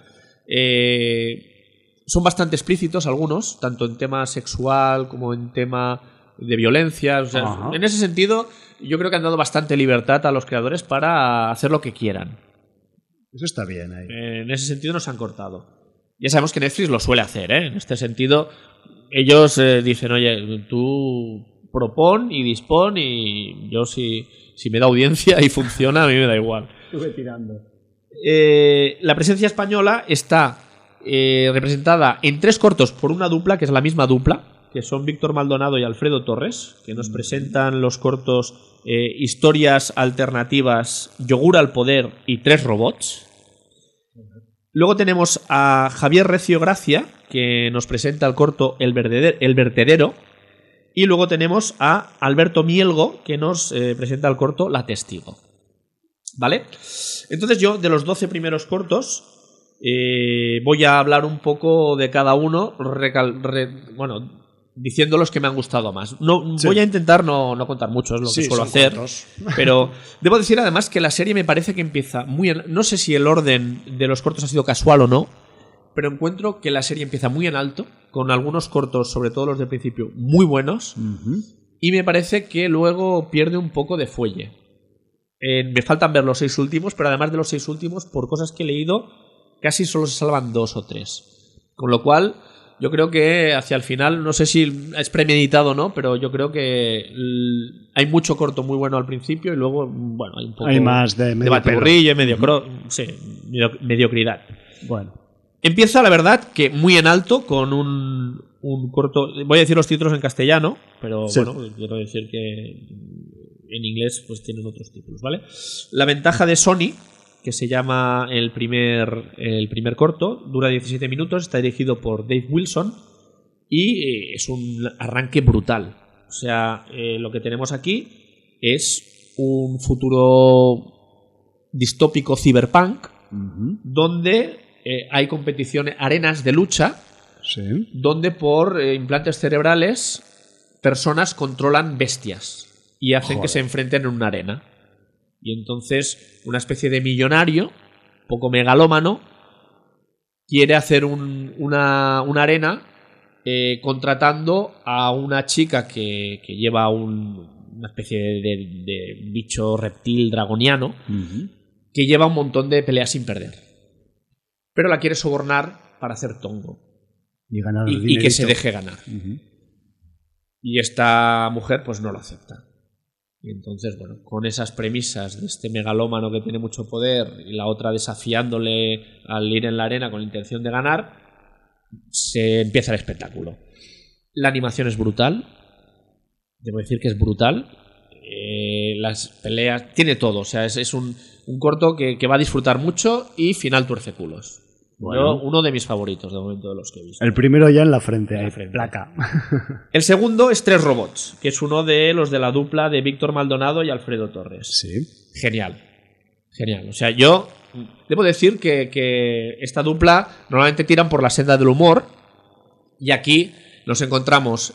Eh... Son bastante explícitos algunos, tanto en tema sexual como en tema de violencia. O sea, en ese sentido, yo creo que han dado bastante libertad a los creadores para hacer lo que quieran. Eso está bien ahí. En ese sentido nos han cortado. Ya sabemos que Netflix lo suele hacer, ¿eh? En este sentido, ellos eh, dicen, oye, tú propon y dispón y yo si, si me da audiencia y funciona, a mí me da igual. Estuve tirando. Eh, la presencia española está eh, representada en tres cortos por una dupla, que es la misma dupla, que son Víctor Maldonado y Alfredo Torres, que nos presentan los cortos eh, Historias Alternativas, Yogur al Poder y Tres Robots. Luego tenemos a Javier Recio Gracia, que nos presenta el corto El Vertedero. El Vertedero. Y luego tenemos a Alberto Mielgo, que nos eh, presenta el corto La Testigo. ¿Vale? Entonces yo, de los doce primeros cortos, eh, voy a hablar un poco de cada uno, recal, re, bueno... diciendo los que me han gustado más. No, sí. Voy a intentar no, no contar mucho, es lo sí, que suelo hacer. Pero debo decir además que la serie me parece que empieza muy... En, no sé si el orden de los cortos ha sido casual o no, pero encuentro que la serie empieza muy en alto, con algunos cortos, sobre todo los del principio, muy buenos, uh-huh. y me parece que luego pierde un poco de fuelle. Eh, me faltan ver los seis últimos, pero además de los seis últimos, por cosas que he leído, casi solo se salvan dos o tres. Con lo cual... yo creo que hacia el final, no sé si es premeditado o no, pero yo creo que hay mucho corto muy bueno al principio y luego, bueno, hay un poco hay más de, de batiburrillo y mediocro, sí, mediocridad. Bueno. Empieza, la verdad, que muy en alto con un, un corto... Voy a decir los títulos en castellano, pero sí. Bueno, quiero decir que en inglés pues tienen otros títulos, ¿vale? La ventaja de Sony, que se llama el primer, el primer corto, dura diecisiete minutos, está dirigido por Dave Wilson y es un arranque brutal. O sea, eh, lo que tenemos aquí es un futuro distópico cyberpunk, uh-huh. donde eh, hay competiciones, arenas de lucha, sí. donde por eh, implantes cerebrales personas controlan bestias y hacen Joder. que se enfrenten en una arena. Y entonces una especie de millonario, poco megalómano, quiere hacer un, una, una arena eh, contratando a una chica que, que lleva un, una especie de, de bicho reptil dragoniano, uh-huh. que lleva un montón de peleas sin perder. Pero la quiere sobornar para hacer tongo. Y, ganar y, y que se deje ganar. Uh-huh. Y esta mujer pues no lo acepta. Y entonces, bueno, con esas premisas de este megalómano que tiene mucho poder y la otra desafiándole al ir en la arena con la intención de ganar, se empieza el espectáculo. La animación es brutal, debo decir que es brutal. Eh, las peleas, tiene todo, o sea, es, es un, un corto que, que va a disfrutar mucho y final tuerceculos. Bueno. Yo, uno de mis favoritos de momento de los que he visto. El primero ya en la frente, en la frente. placa. El segundo es Tres Robots, que es uno de los de la dupla de Víctor Maldonado y Alfredo Torres. Sí. Genial. Genial. O sea, yo debo decir que, que esta dupla normalmente tiran por la senda del humor y aquí nos encontramos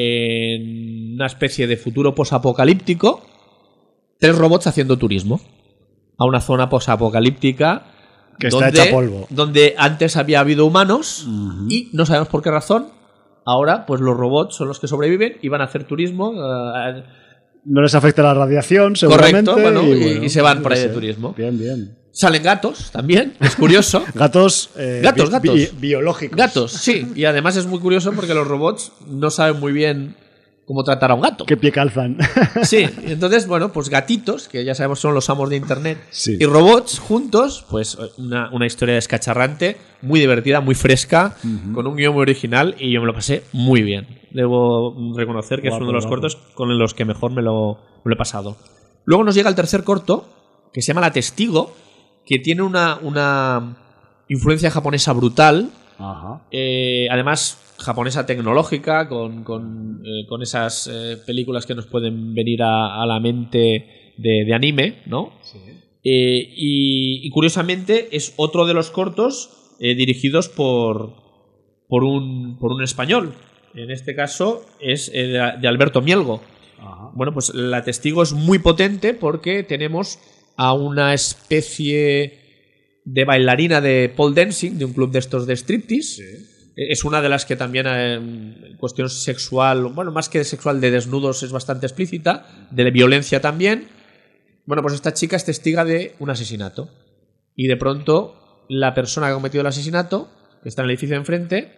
en una especie de futuro posapocalíptico, tres robots haciendo turismo a una zona posapocalíptica que está donde, hecha polvo. Donde antes había habido humanos uh-huh. y no sabemos por qué razón. Ahora, pues los robots son los que sobreviven y van a hacer turismo. Uh, no les afecta la radiación, seguramente. Correcto, bueno, y, y, bueno, y se van por ahí sé. de turismo. Bien, bien. Salen gatos también, es curioso. gatos, eh, gatos, bi- gatos. Bi- biológicos. Gatos, sí. Y además es muy curioso porque los robots no saben muy bien cómo tratar a un gato. ¿Qué pie calzan? Sí, entonces, bueno, pues gatitos, que ya sabemos son los amos de internet, sí. y robots juntos, pues una, una historia descacharrante, muy divertida, muy fresca, uh-huh. con un guión muy original, y yo me lo pasé muy bien. Debo reconocer que guapo, es uno de los guapo. cortos con los que mejor me lo, me lo he pasado. Luego nos llega el tercer corto, que se llama La Testigo, que tiene una, una influencia japonesa brutal. Ajá. Eh, además japonesa tecnológica, con, con, eh, con esas eh, películas que nos pueden venir a, a la mente de, de anime, ¿no? Sí. Eh, y, y curiosamente es otro de los cortos eh, dirigidos por, por, un, por un español. En este caso es eh, de, de Alberto Mielgo. Ajá. Bueno, pues La Testigo es muy potente porque tenemos a una especie de bailarina de pole dancing, de un club de estos de striptease. Sí. Es una de las que también en cuestión sexual, bueno, más que sexual, de desnudos es bastante explícita, de violencia también. Bueno, pues esta chica es testiga de un asesinato. Y de pronto la persona que ha cometido el asesinato, que está en el edificio de enfrente,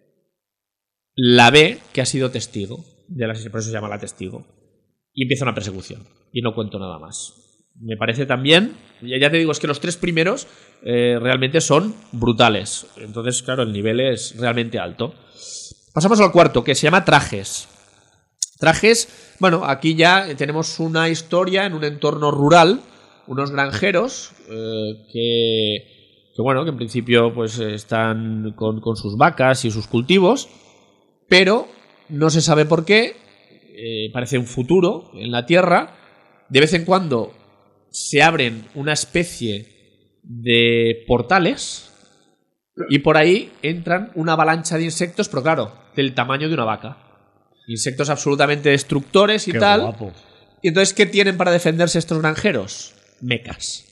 la ve que ha sido testigo del asesinato, por eso se llama La Testigo. Y empieza una persecución. Y no cuento nada más. Me parece también, ya te digo, es que los tres primeros eh, realmente son brutales. Entonces, claro, el nivel es realmente alto. Pasamos al cuarto, que se llama Trajes. Trajes, bueno, aquí ya tenemos una historia en un entorno rural, unos granjeros eh, que, que, bueno, que en principio pues están con, con sus vacas y sus cultivos, pero no se sabe por qué, eh, parece un futuro en la Tierra, de vez en cuando se abren una especie de portales y por ahí entran una avalancha de insectos, pero claro, del tamaño de una vaca. Insectos absolutamente destructores y Qué tal. Guapo. Y entonces, ¿qué tienen para defenderse estos granjeros? Mecas.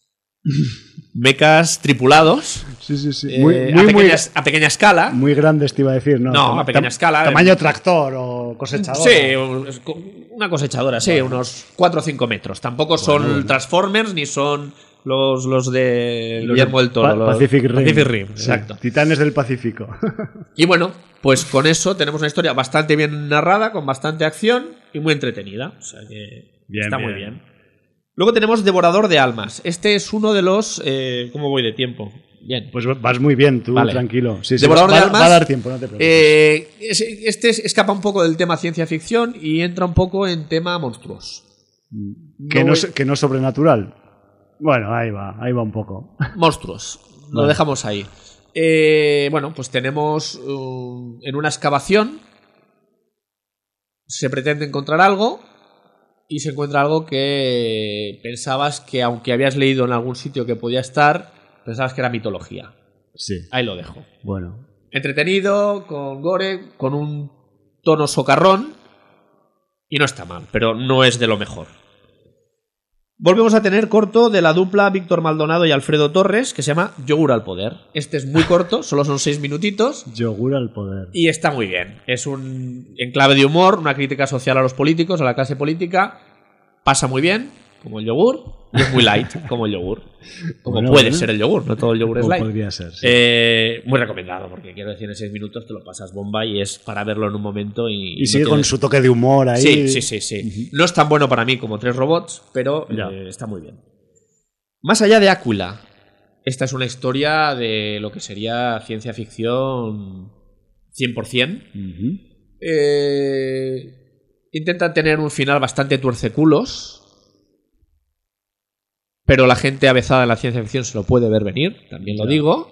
Mecas tripulados. Sí, sí, sí. Eh, Muy, muy, a, pequeña, muy, a pequeña escala. Muy grandes, te iba a decir, ¿no? No, a pequeña Tam- escala. Tamaño tractor o cosechador. Sí, una cosechadora, sí, bueno. Unos cuatro o cinco metros. Tampoco son bueno, bueno. Transformers ni son los, los de Los Guillermo del Toro. Pa- los Pacific Rim. Pacific Rim, Sí, exacto. Titanes del Pacífico. Y bueno, pues con eso tenemos una historia bastante bien narrada, con bastante acción y muy entretenida. O sea que Bien, está bien. muy bien. Luego tenemos Devorador de Almas. Este es uno de los... Eh, ¿Cómo voy de tiempo? Bien. Pues vas muy bien, tú, Vale. tranquilo. Sí, sí, Devorador va, de Almas. va a dar tiempo, no te preocupes. Eh, es- este escapa un poco del tema ciencia ficción y entra un poco en tema monstruos. Que no, no, que no es sobrenatural. Bueno, ahí va, ahí va un poco. Monstruos. Lo Vale. dejamos ahí. Eh, bueno, pues tenemos uh, en una excavación se pretende encontrar algo y se encuentra algo que pensabas que, aunque habías leído en algún sitio que podía estar, pensabas que era mitología. Sí. Ahí lo dejo. Bueno. Entretenido, con gore, con un tono socarrón y no está mal, pero no es de lo mejor. Volvemos a tener corto de la dupla Víctor Maldonado y Alfredo Torres, que se llama Yogur al Poder. Este es muy corto, solo son seis minutitos. Yogur al Poder. Y está muy bien. Es un enclave de humor, una crítica social a los políticos, a la clase política. Pasa muy bien, como el yogur, y es muy light, como el yogur. Como Bueno, puede bueno. ser el yogur, no todo el yogur es Como light. podría ser, sí. Eh, muy recomendado, porque quiero decir, en seis minutos te lo pasas bomba y es para verlo en un momento y... Y sigue no con tienes- su toque de humor ahí. Sí, sí, sí, sí. No es tan bueno para mí como Tres Robots, pero Ya. eh, está muy bien. Más allá de Áquila, esta es una historia de lo que sería ciencia ficción cien por ciento. Ujú. Eh, intentan tener un final bastante tuerceculos, pero la gente avezada en la ciencia ficción se lo puede ver venir, también lo Ya. digo.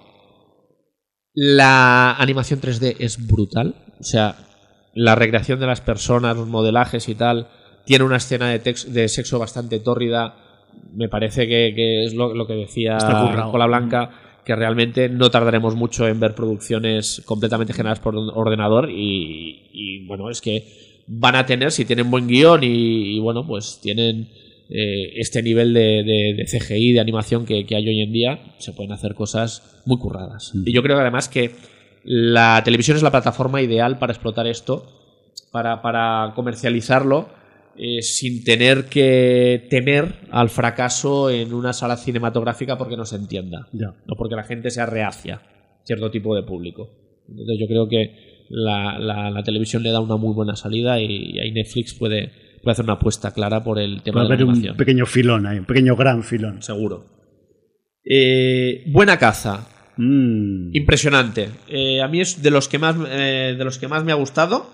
La animación tres D es brutal, o sea, la recreación de las personas, los modelajes y tal, tiene una escena de, tex- de sexo bastante tórrida. Me parece que, que es lo, lo que decía Está currado. Cola Blanca, que realmente no tardaremos mucho en ver producciones completamente generadas por un ordenador y, y, bueno, es que van a tener, si tienen buen guión y, y, bueno, pues tienen eh, este nivel de, de, de C G I, de animación que, que hay hoy en día, se pueden hacer cosas muy curradas. Mm. Y yo creo que además que la televisión es la plataforma ideal para explotar esto, para, para comercializarlo, eh, sin tener que temer al fracaso en una sala cinematográfica porque no se entienda, Ya. no porque la gente sea reacia a cierto tipo de público. Entonces yo creo que la, la, la televisión le da una muy buena salida y, y ahí Netflix puede, puede hacer una apuesta clara por el tema Puede de la haber animación. un pequeño filón ahí, un pequeño gran filón. Seguro. Eh, buena caza. Mm. Impresionante. Eh, a mí es de los que más, eh, de los que más me ha gustado.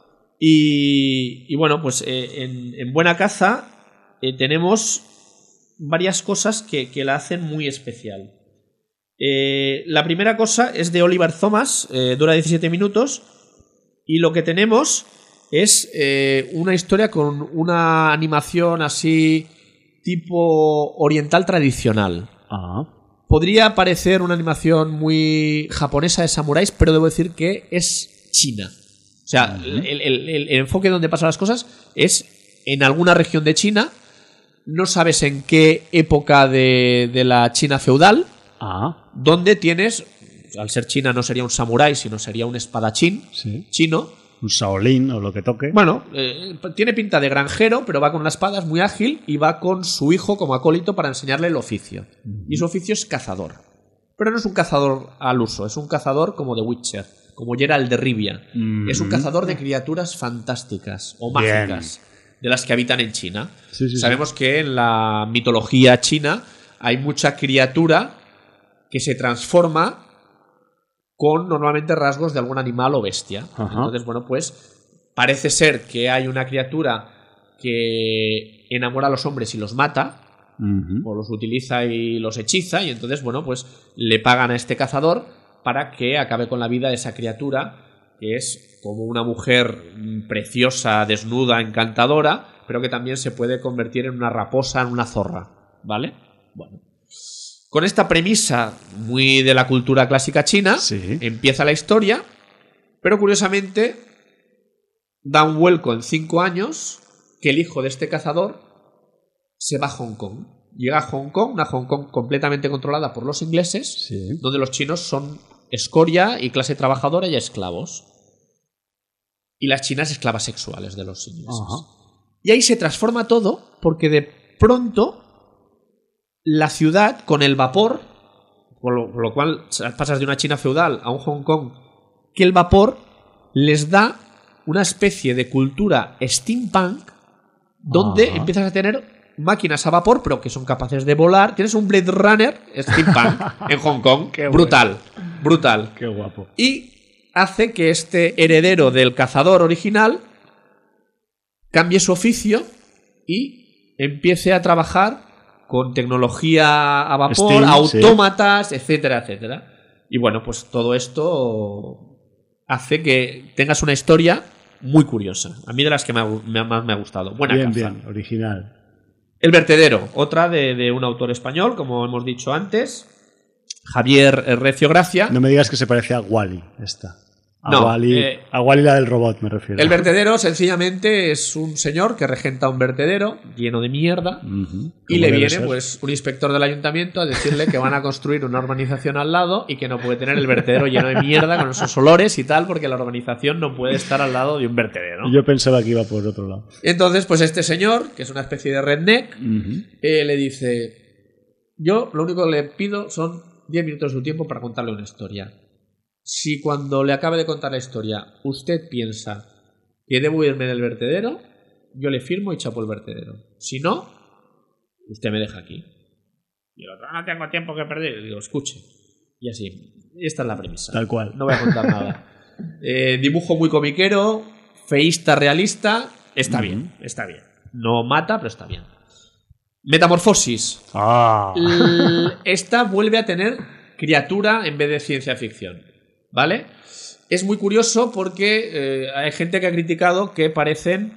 Y, y bueno, pues eh, en, en Buena Caza eh, tenemos varias cosas que, que la hacen muy especial. Eh, la primera cosa es de Oliver Thomas, eh, dura diecisiete minutos. Y lo que tenemos es eh, una historia con una animación así tipo oriental tradicional. Ah. Podría parecer una animación muy japonesa de samuráis, pero debo decir que es china. O sea, Uh-huh. el, el- el- el enfoque donde pasan las cosas es en alguna región de China. No sabes en qué época de, de la China feudal, Ah. donde tienes, al ser China no sería un samurái, sino sería un espadachín Sí. chino. Un Shaolin o lo que toque. Bueno, eh, tiene pinta de granjero, pero va con una espada, es muy ágil y va con su hijo como acólito para enseñarle el oficio. Y su oficio es cazador. Pero no es un cazador al uso, es un cazador como The Witcher, como Geralt de Rivia. Mm. Es un cazador de criaturas fantásticas o Bien. mágicas, de las que habitan en China. Sí, sí, Sabemos que en la mitología china hay mucha criatura que se transforma con normalmente rasgos de algún animal o bestia. Ajá. Entonces, bueno, pues parece ser que hay una criatura que enamora a los hombres y los mata, Ujú. o los utiliza y los hechiza, y entonces, bueno, pues le pagan a este cazador para que acabe con la vida de esa criatura, que es como una mujer mm, preciosa, desnuda, encantadora, pero que también se puede convertir en una raposa, en una zorra, ¿vale? Bueno. Con esta premisa muy de la cultura clásica china, Sí. empieza la historia, pero curiosamente da un vuelco en cinco años que el hijo de este cazador se va a Hong Kong. Llega a Hong Kong, una Hong Kong completamente controlada por los ingleses, Sí. donde los chinos son escoria y clase trabajadora y esclavos. Y las chinas esclavas sexuales de los ingleses. Ajá. Y ahí se transforma todo porque de pronto la ciudad, con el vapor, por lo, por lo cual pasas de una China feudal a un Hong Kong, que el vapor les da una especie de cultura steampunk donde Ajá. empiezas a tener máquinas a vapor, pero que son capaces de volar. Tienes un Blade Runner steampunk en Hong Kong. Qué brutal, brutal. Qué guapo. Y hace que este heredero del cazador original cambie su oficio y empiece a trabajar con tecnología a vapor, Steam, autómatas, sí. etcétera, etcétera. Y bueno, pues todo esto hace que tengas una historia muy curiosa. A mí de las que me ha, me, más me ha gustado. Buena bien, caza. bien, original. El vertedero, otra de, de un autor español, como hemos dicho antes, Javier Recio Gracia. No me digas que se parece a Wall-E esta. A No, Wall-E, eh, a Wall-E la del robot me refiero. El vertedero sencillamente es un señor que regenta un vertedero lleno de mierda uh-huh. y le viene ser? pues un inspector del ayuntamiento a decirle que van a construir una urbanización al lado y que no puede tener el vertedero lleno de mierda con esos olores y tal porque la urbanización no puede estar al lado de un vertedero. Yo pensaba que iba por otro lado. Entonces pues este señor, que es una especie de redneck, uh-huh. eh, le dice: yo lo único que le pido son diez minutos de su tiempo para contarle una historia. Si cuando le acabe de contar la historia usted piensa que debo irme del vertedero, yo le firmo y chapo el vertedero. Si no, usted me deja aquí. Y el otro: no tengo tiempo que perder. Y digo: escuche. Y así. Esta es la premisa. Tal cual. No voy a contar nada. Eh, dibujo muy comiquero, feísta, realista. Está uh-huh. bien, está bien. No mata, pero está bien. Metamorfosis. Ah. Esta vuelve a tener criatura en vez de ciencia ficción. ¿Vale? Es muy curioso porque eh, hay gente que ha criticado que parecen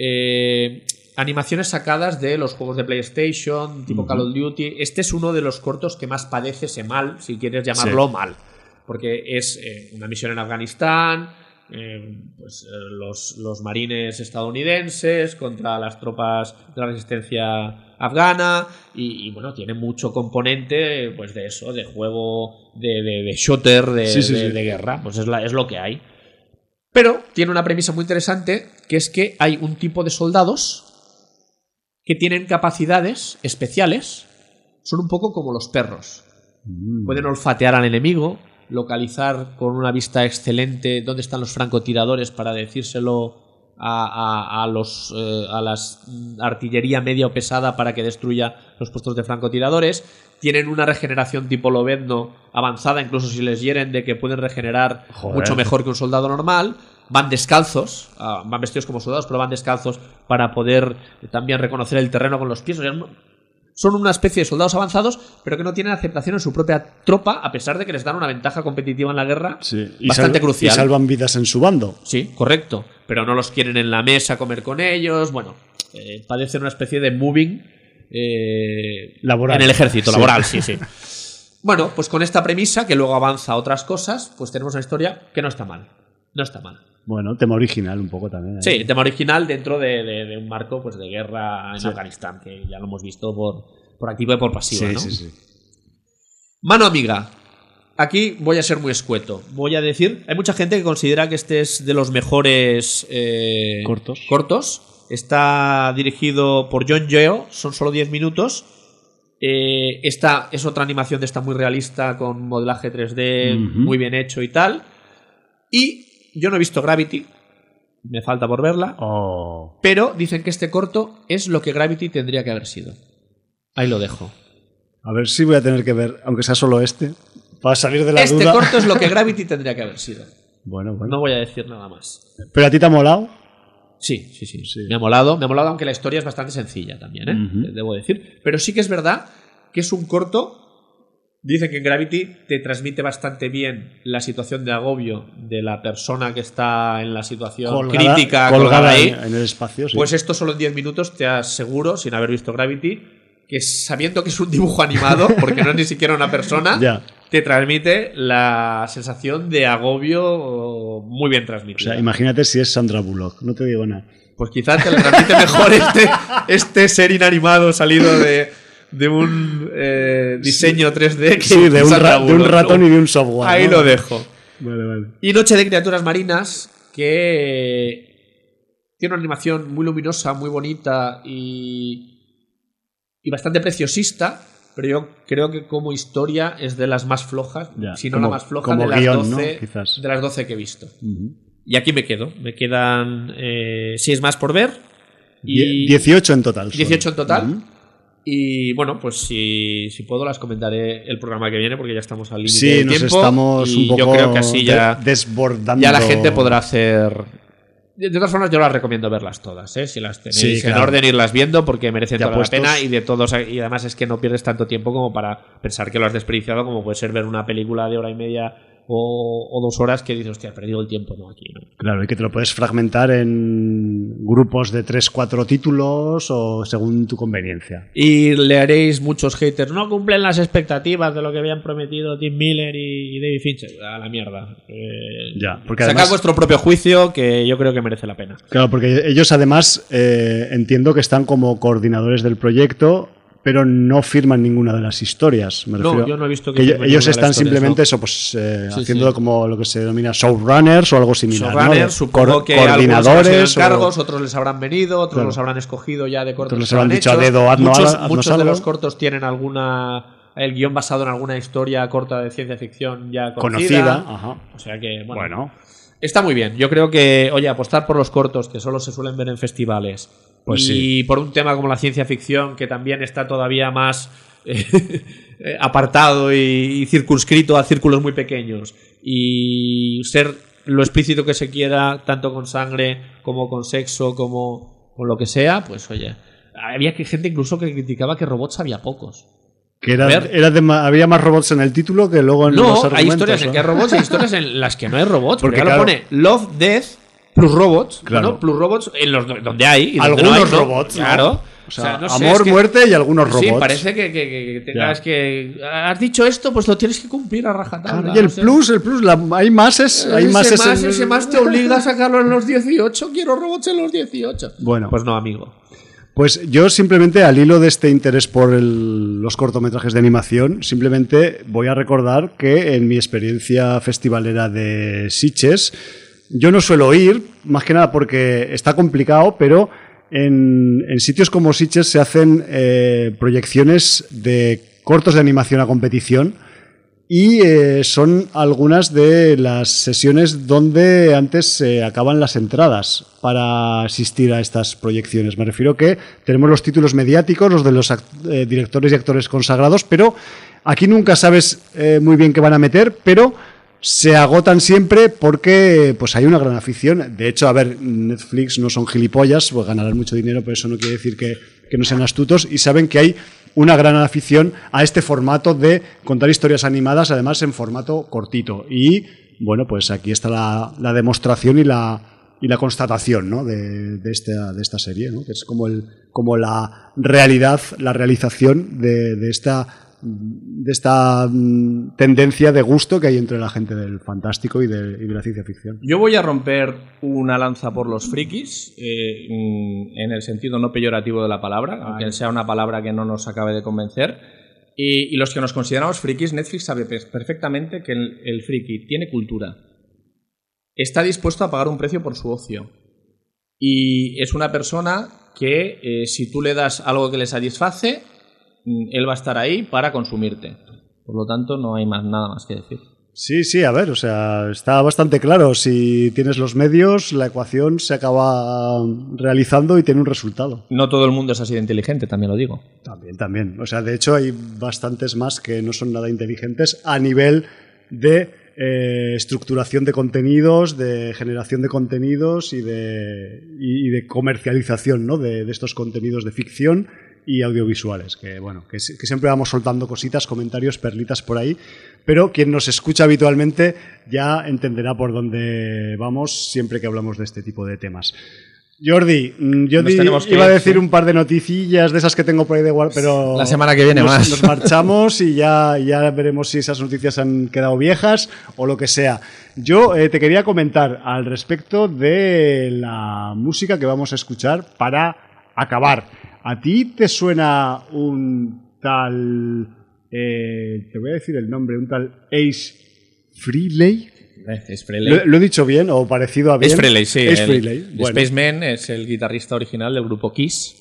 eh, animaciones sacadas de los juegos de PlayStation, tipo uh-huh. Call of Duty. Este es uno de los cortos que más padece ese mal, si quieres llamarlo sí. mal. Porque es eh, una misión en Afganistán, eh, pues, eh, los, los marines estadounidenses contra las tropas de la resistencia afgana y, y bueno, tiene mucho componente pues de eso, de juego de, de, de shooter, de, sí, sí, de, sí. de guerra, pues es, la, es lo que hay. Pero tiene una premisa muy interesante, que es que hay un tipo de soldados que tienen capacidades especiales, son un poco como los perros. Mm. Pueden olfatear al enemigo, localizar con una vista excelente dónde están los francotiradores para decírselo a, a, a los eh, a las artillería media o pesada para que destruya los puestos de francotiradores. Tienen una regeneración tipo Lobezno avanzada, incluso si les hieren, de que pueden regenerar Joder. mucho mejor que un soldado normal. Van descalzos, uh, van vestidos como soldados, pero van descalzos para poder también reconocer el terreno con los pies. O sea, son una especie de soldados avanzados, pero que no tienen aceptación en su propia tropa, a pesar de que les dan una ventaja competitiva en la guerra sí. y bastante sal- crucial. Y salvan vidas en su bando. Sí, correcto. Pero no los quieren en la mesa comer con ellos. Bueno, eh, padecen una especie de moving eh, laboral. En el ejército, sí. laboral, sí, sí. Bueno, pues con esta premisa, que luego avanza a otras cosas, pues tenemos una historia que no está mal. No está mal. Bueno, tema original un poco también. ¿eh? Sí, tema original dentro de, de, de un marco pues de guerra en sí. Afganistán, que ya lo hemos visto por, por activo y por pasiva, sí, ¿no? Sí, sí. Mano amiga. Aquí voy a ser muy escueto. Voy a decir, hay mucha gente que considera que este es de los mejores eh, cortos. cortos. Está dirigido por John Yeo, son solo diez minutos. Eh, esta es otra animación de esta muy realista, con modelaje tres D, uh-huh. muy bien hecho y tal. Y yo no he visto Gravity, me falta por verla, oh. pero dicen que este corto es lo que Gravity tendría que haber sido. Ahí lo dejo. A ver si voy a tener que ver, aunque sea solo este, para salir de la este duda. Este corto es lo que Gravity tendría que haber sido. Bueno, bueno. No voy a decir nada más. ¿Pero a ti te ha molado? Sí, sí, sí, sí. Me ha molado, me ha molado, aunque la historia es bastante sencilla también, ¿eh? Uh-huh. Debo decir. Pero sí que es verdad que es un corto. Dicen que en Gravity te transmite bastante bien la situación de agobio de la persona que está en la situación colgada, crítica, colgada, colgada ahí. En, en el espacio, sí. Pues esto solo en diez minutos te aseguro, sin haber visto Gravity, que sabiendo que es un dibujo animado, porque no es ni siquiera una persona, ya. te transmite la sensación de agobio muy bien transmitida. O sea, imagínate si es Sandra Bullock, no te digo nada. Pues quizás te lo transmite mejor este, este ser inanimado salido de... de un eh, diseño tres D que sí, de, un ra- de un ratón y de un software. Ahí ¿no? lo dejo. Vale, vale. Y Noche de criaturas marinas, que tiene una animación muy luminosa, muy bonita y, y bastante preciosista, pero yo creo que como historia es de las más flojas, ya, si no como, la más floja de las, guión, doce, ¿no? Quizás. de las doce que he visto. Uh-huh. Y aquí me quedo. Me quedan eh, seis más por ver. Y dieciocho en total. Son. dieciocho en total. Uh-huh. Y bueno, pues si, si puedo las comentaré el programa que viene, porque ya estamos al límite sí, del nos tiempo. Estamos y un poco yo creo que así ya, desbordando. ya la gente podrá hacer De todas formas, yo las recomiendo verlas todas, ¿eh? Si las tenéis Sí, claro. en orden, irlas viendo porque merecen Ya toda puestos. la pena y de todos y además es que no pierdes tanto tiempo como para pensar que lo has desperdiciado como puede ser ver una película de hora y media o, o dos horas que dices, hostia, he perdido el tiempo, no aquí, ¿no? Claro, y que te lo puedes fragmentar en grupos de tres, cuatro títulos o según tu conveniencia. Y le haréis muchos haters. No cumplen las expectativas de lo que habían prometido Tim Miller y, y David Fincher. A la mierda. Eh, Ya, porque sacad además- vuestro propio juicio, que yo creo que merece la pena. Claro, porque ellos además eh, entiendo que están como coordinadores del proyecto, pero no firman ninguna de las historias. Me No, refiero yo no he visto que que firmen ellos ninguna de están las historias, simplemente no. eso, pues eh, Sí, haciendo sí. como lo que se denomina showrunners o algo similar. Showrunner, ¿no? De supongo cor- que algunos habrán coordinadores sido encargos, o- otros les habrán venido, otros Claro. los habrán escogido ya de cortos. Otros les que habrán han dicho a hecho. dedo, haznos muchos algo, haznos muchos de algo. los cortos tienen alguna el guión basado en alguna historia corta de ciencia ficción ya conocida. conocida. Ajá. O sea que, bueno, Bueno, está muy bien. Yo creo que, oye, apostar por los cortos que solo se suelen ver en festivales Pues y sí. por un tema como la ciencia ficción que también está todavía más eh, eh, apartado y, y circunscrito a círculos muy pequeños y ser lo explícito que se quiera, tanto con sangre como con sexo, como con lo que sea, pues oye, había que- gente incluso que criticaba que robots había pocos. que era, A ver. era de ma- había más robots en el título que luego en No, los argumentos. hay historias en ¿no? que hay robots y hay historias en las que no hay robots. Porque, Porque, ahora claro- pone Love, Death plus robots. Claro. ¿no? Plus robots en los do- donde hay. Y donde Algunos no hay, ¿no? robots, ¿no? Claro. O sea, no sé, amor, es que- muerte y algunos robots. Sí, parece que, que- que tengas Ya. que. Has dicho esto, pues lo tienes que cumplir a rajatabla. Claro, y el no sé. plus, el plus, la- hay más es, hay Ese más es más, en- ese más te obliga a sacarlo en los dieciocho. Quiero robots en los dieciocho. Bueno. Pues no, amigo. Pues yo simplemente, al hilo de este interés por el- los cortometrajes de animación, simplemente voy a recordar que en mi experiencia festivalera de Sitges, yo no suelo ir, más que nada porque está complicado, pero en, en sitios como Sitges se hacen eh, proyecciones de cortos de animación a competición. Y eh, son algunas de las sesiones donde antes se acaban las entradas para asistir a estas proyecciones. Me refiero que tenemos los títulos mediáticos, los de los act- eh, directores y actores consagrados, pero aquí nunca sabes eh, muy bien qué van a meter, pero se agotan siempre porque pues hay una gran afición. De hecho, a ver, Netflix no son gilipollas, pues ganarán mucho dinero, pero eso no quiere decir que, que no sean astutos y saben que hay una gran afición a este formato de contar historias animadas, además en formato cortito. Y bueno, pues aquí está la, la demostración y la, y la constatación, ¿no? de, de, esta, de esta serie, ¿no? Que es como, el, como la realidad, la realización de, de esta de esta mm, tendencia de gusto que hay entre la gente del fantástico y de, y de la ciencia ficción. Yo voy a romper una lanza por los frikis, eh, mm, en el sentido no peyorativo de la palabra, aunque sea una palabra que no nos acabe de convencer. Y, y los que nos consideramos frikis, Netflix sabe pe- perfectamente que el, el friki tiene cultura. Está dispuesto a pagar un precio por su ocio. Y es una persona que, eh, si tú le das algo que le satisface, mm, él va a estar ahí para consumirte. Por lo tanto, no hay más, nada más que decir. Sí, sí, a ver, o sea, está bastante claro. Si tienes los medios, la ecuación se acaba realizando y tiene un resultado. No todo el mundo es así de inteligente, también lo digo. También, también. O sea, de hecho hay bastantes más que no son nada inteligentes a nivel de eh, estructuración de contenidos, de generación de contenidos y de, y, y de comercialización, ¿no? de, de estos contenidos de ficción y audiovisuales, que bueno, que, que siempre vamos soltando cositas, comentarios, perlitas por ahí, pero quien nos escucha habitualmente ya entenderá por dónde vamos siempre que hablamos de este tipo de temas. Jordi, mm, yo Nos di- tenemos que iba a ir, decir sí. un par de noticillas de esas que tengo por ahí de guard, pero La semana que viene nos, más. nos marchamos y ya, ya veremos si esas noticias han quedado viejas o lo que sea. Yo eh, te quería comentar al respecto de la música que vamos a escuchar para acabar. ¿A ti te suena un tal, eh, te voy a decir el nombre, un tal Ace Frehley? Es ¿Lo, lo he dicho bien o parecido a bien? Es Frehley, sí. Ace el- Frehley. Bueno. Spaceman es el guitarrista original del grupo Kiss.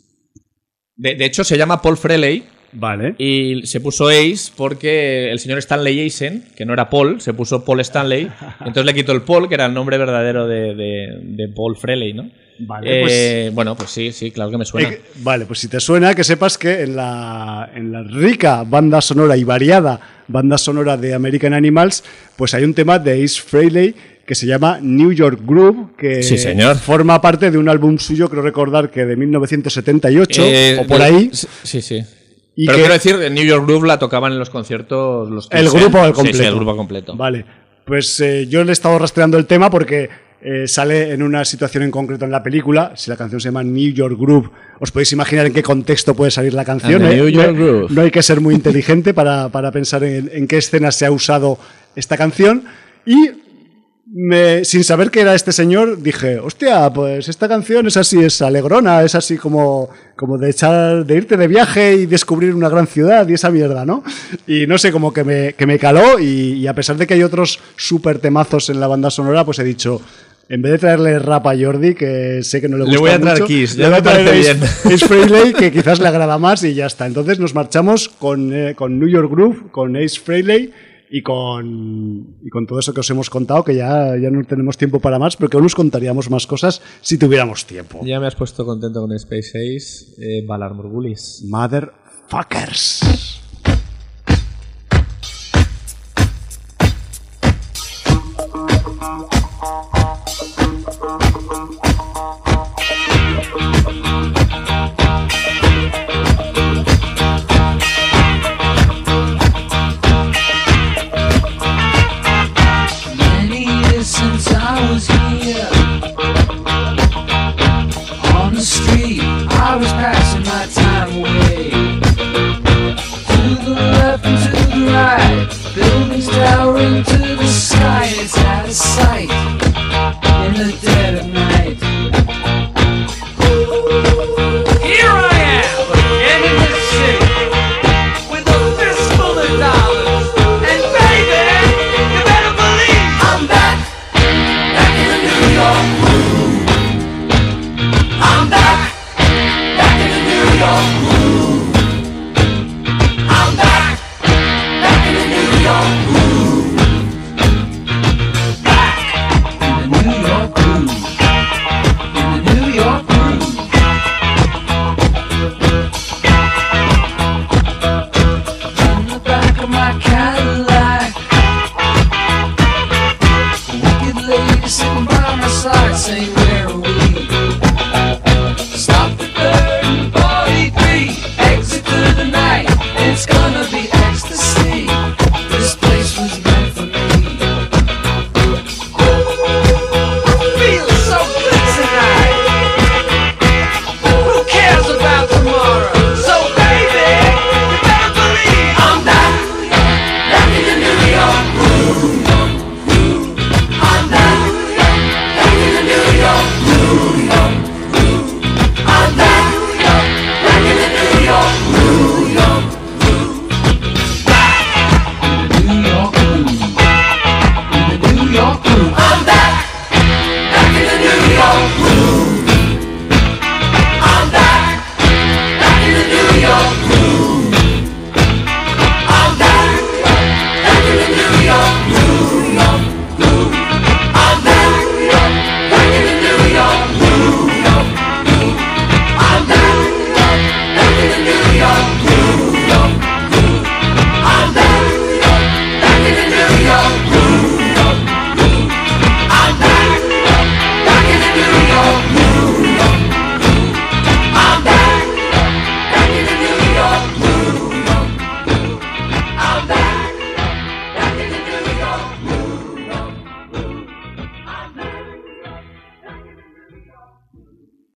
De, de hecho, se llama Paul Frehley Vale. y se puso Ace porque el señor Stanley Eisen, que no era Paul, se puso Paul Stanley. Entonces le quitó el Paul, que era el nombre verdadero de, de, de Paul Frehley, ¿no? Vale, Eh, Bueno, pues sí, sí, claro que me suena. Eh, vale, pues si te suena, que sepas que en la, en la rica banda sonora y variada banda sonora de American Animals, pues hay un tema de Ace Frehley que se llama New York Groove, que sí, señor. forma parte de un álbum suyo, creo recordar que de mil novecientos setenta y ocho eh, o por ahí. Sí, sí. Y Pero que, quiero decir, en New York Groove la tocaban en los conciertos los el Kiss, grupo ¿eh? al completo. Sí, sí, el grupo completo. Vale, pues eh, yo le he estado rastreando el tema porque eh, sale en una situación en concreto en la película. Si la canción se llama New York Groove, os podéis imaginar en qué contexto puede salir la canción. And the ¿eh? New York no, Groove. no hay que ser muy inteligente para, para pensar en, en qué escena se ha usado esta canción. Y me, sin saber que era este señor, dije, hostia, pues esta canción es así, es alegrona, es así como, como de echar, de irte de viaje y descubrir una gran ciudad y esa mierda, ¿no? Y no sé, como que me, que me caló y, y a pesar de que hay otros súper temazos en la banda sonora, pues he dicho, en vez de traerle rap a Jordi, que sé que no le gusta Le voy a traer mucho, Kiss, le ya voy me a traer parece Ace, bien. Ace Frehley, que quizás le agrada más y ya está. Entonces nos marchamos con, eh, con New York Groove, con Ace Frehley y con, y con todo eso que os hemos contado, que ya, ya no tenemos tiempo para más, pero que aún os contaríamos más cosas si tuviéramos tiempo. Ya me has puesto contento con Space Ace, eh, Valar Morgulis. Motherfuckers. Sitting by my side saying, where are we?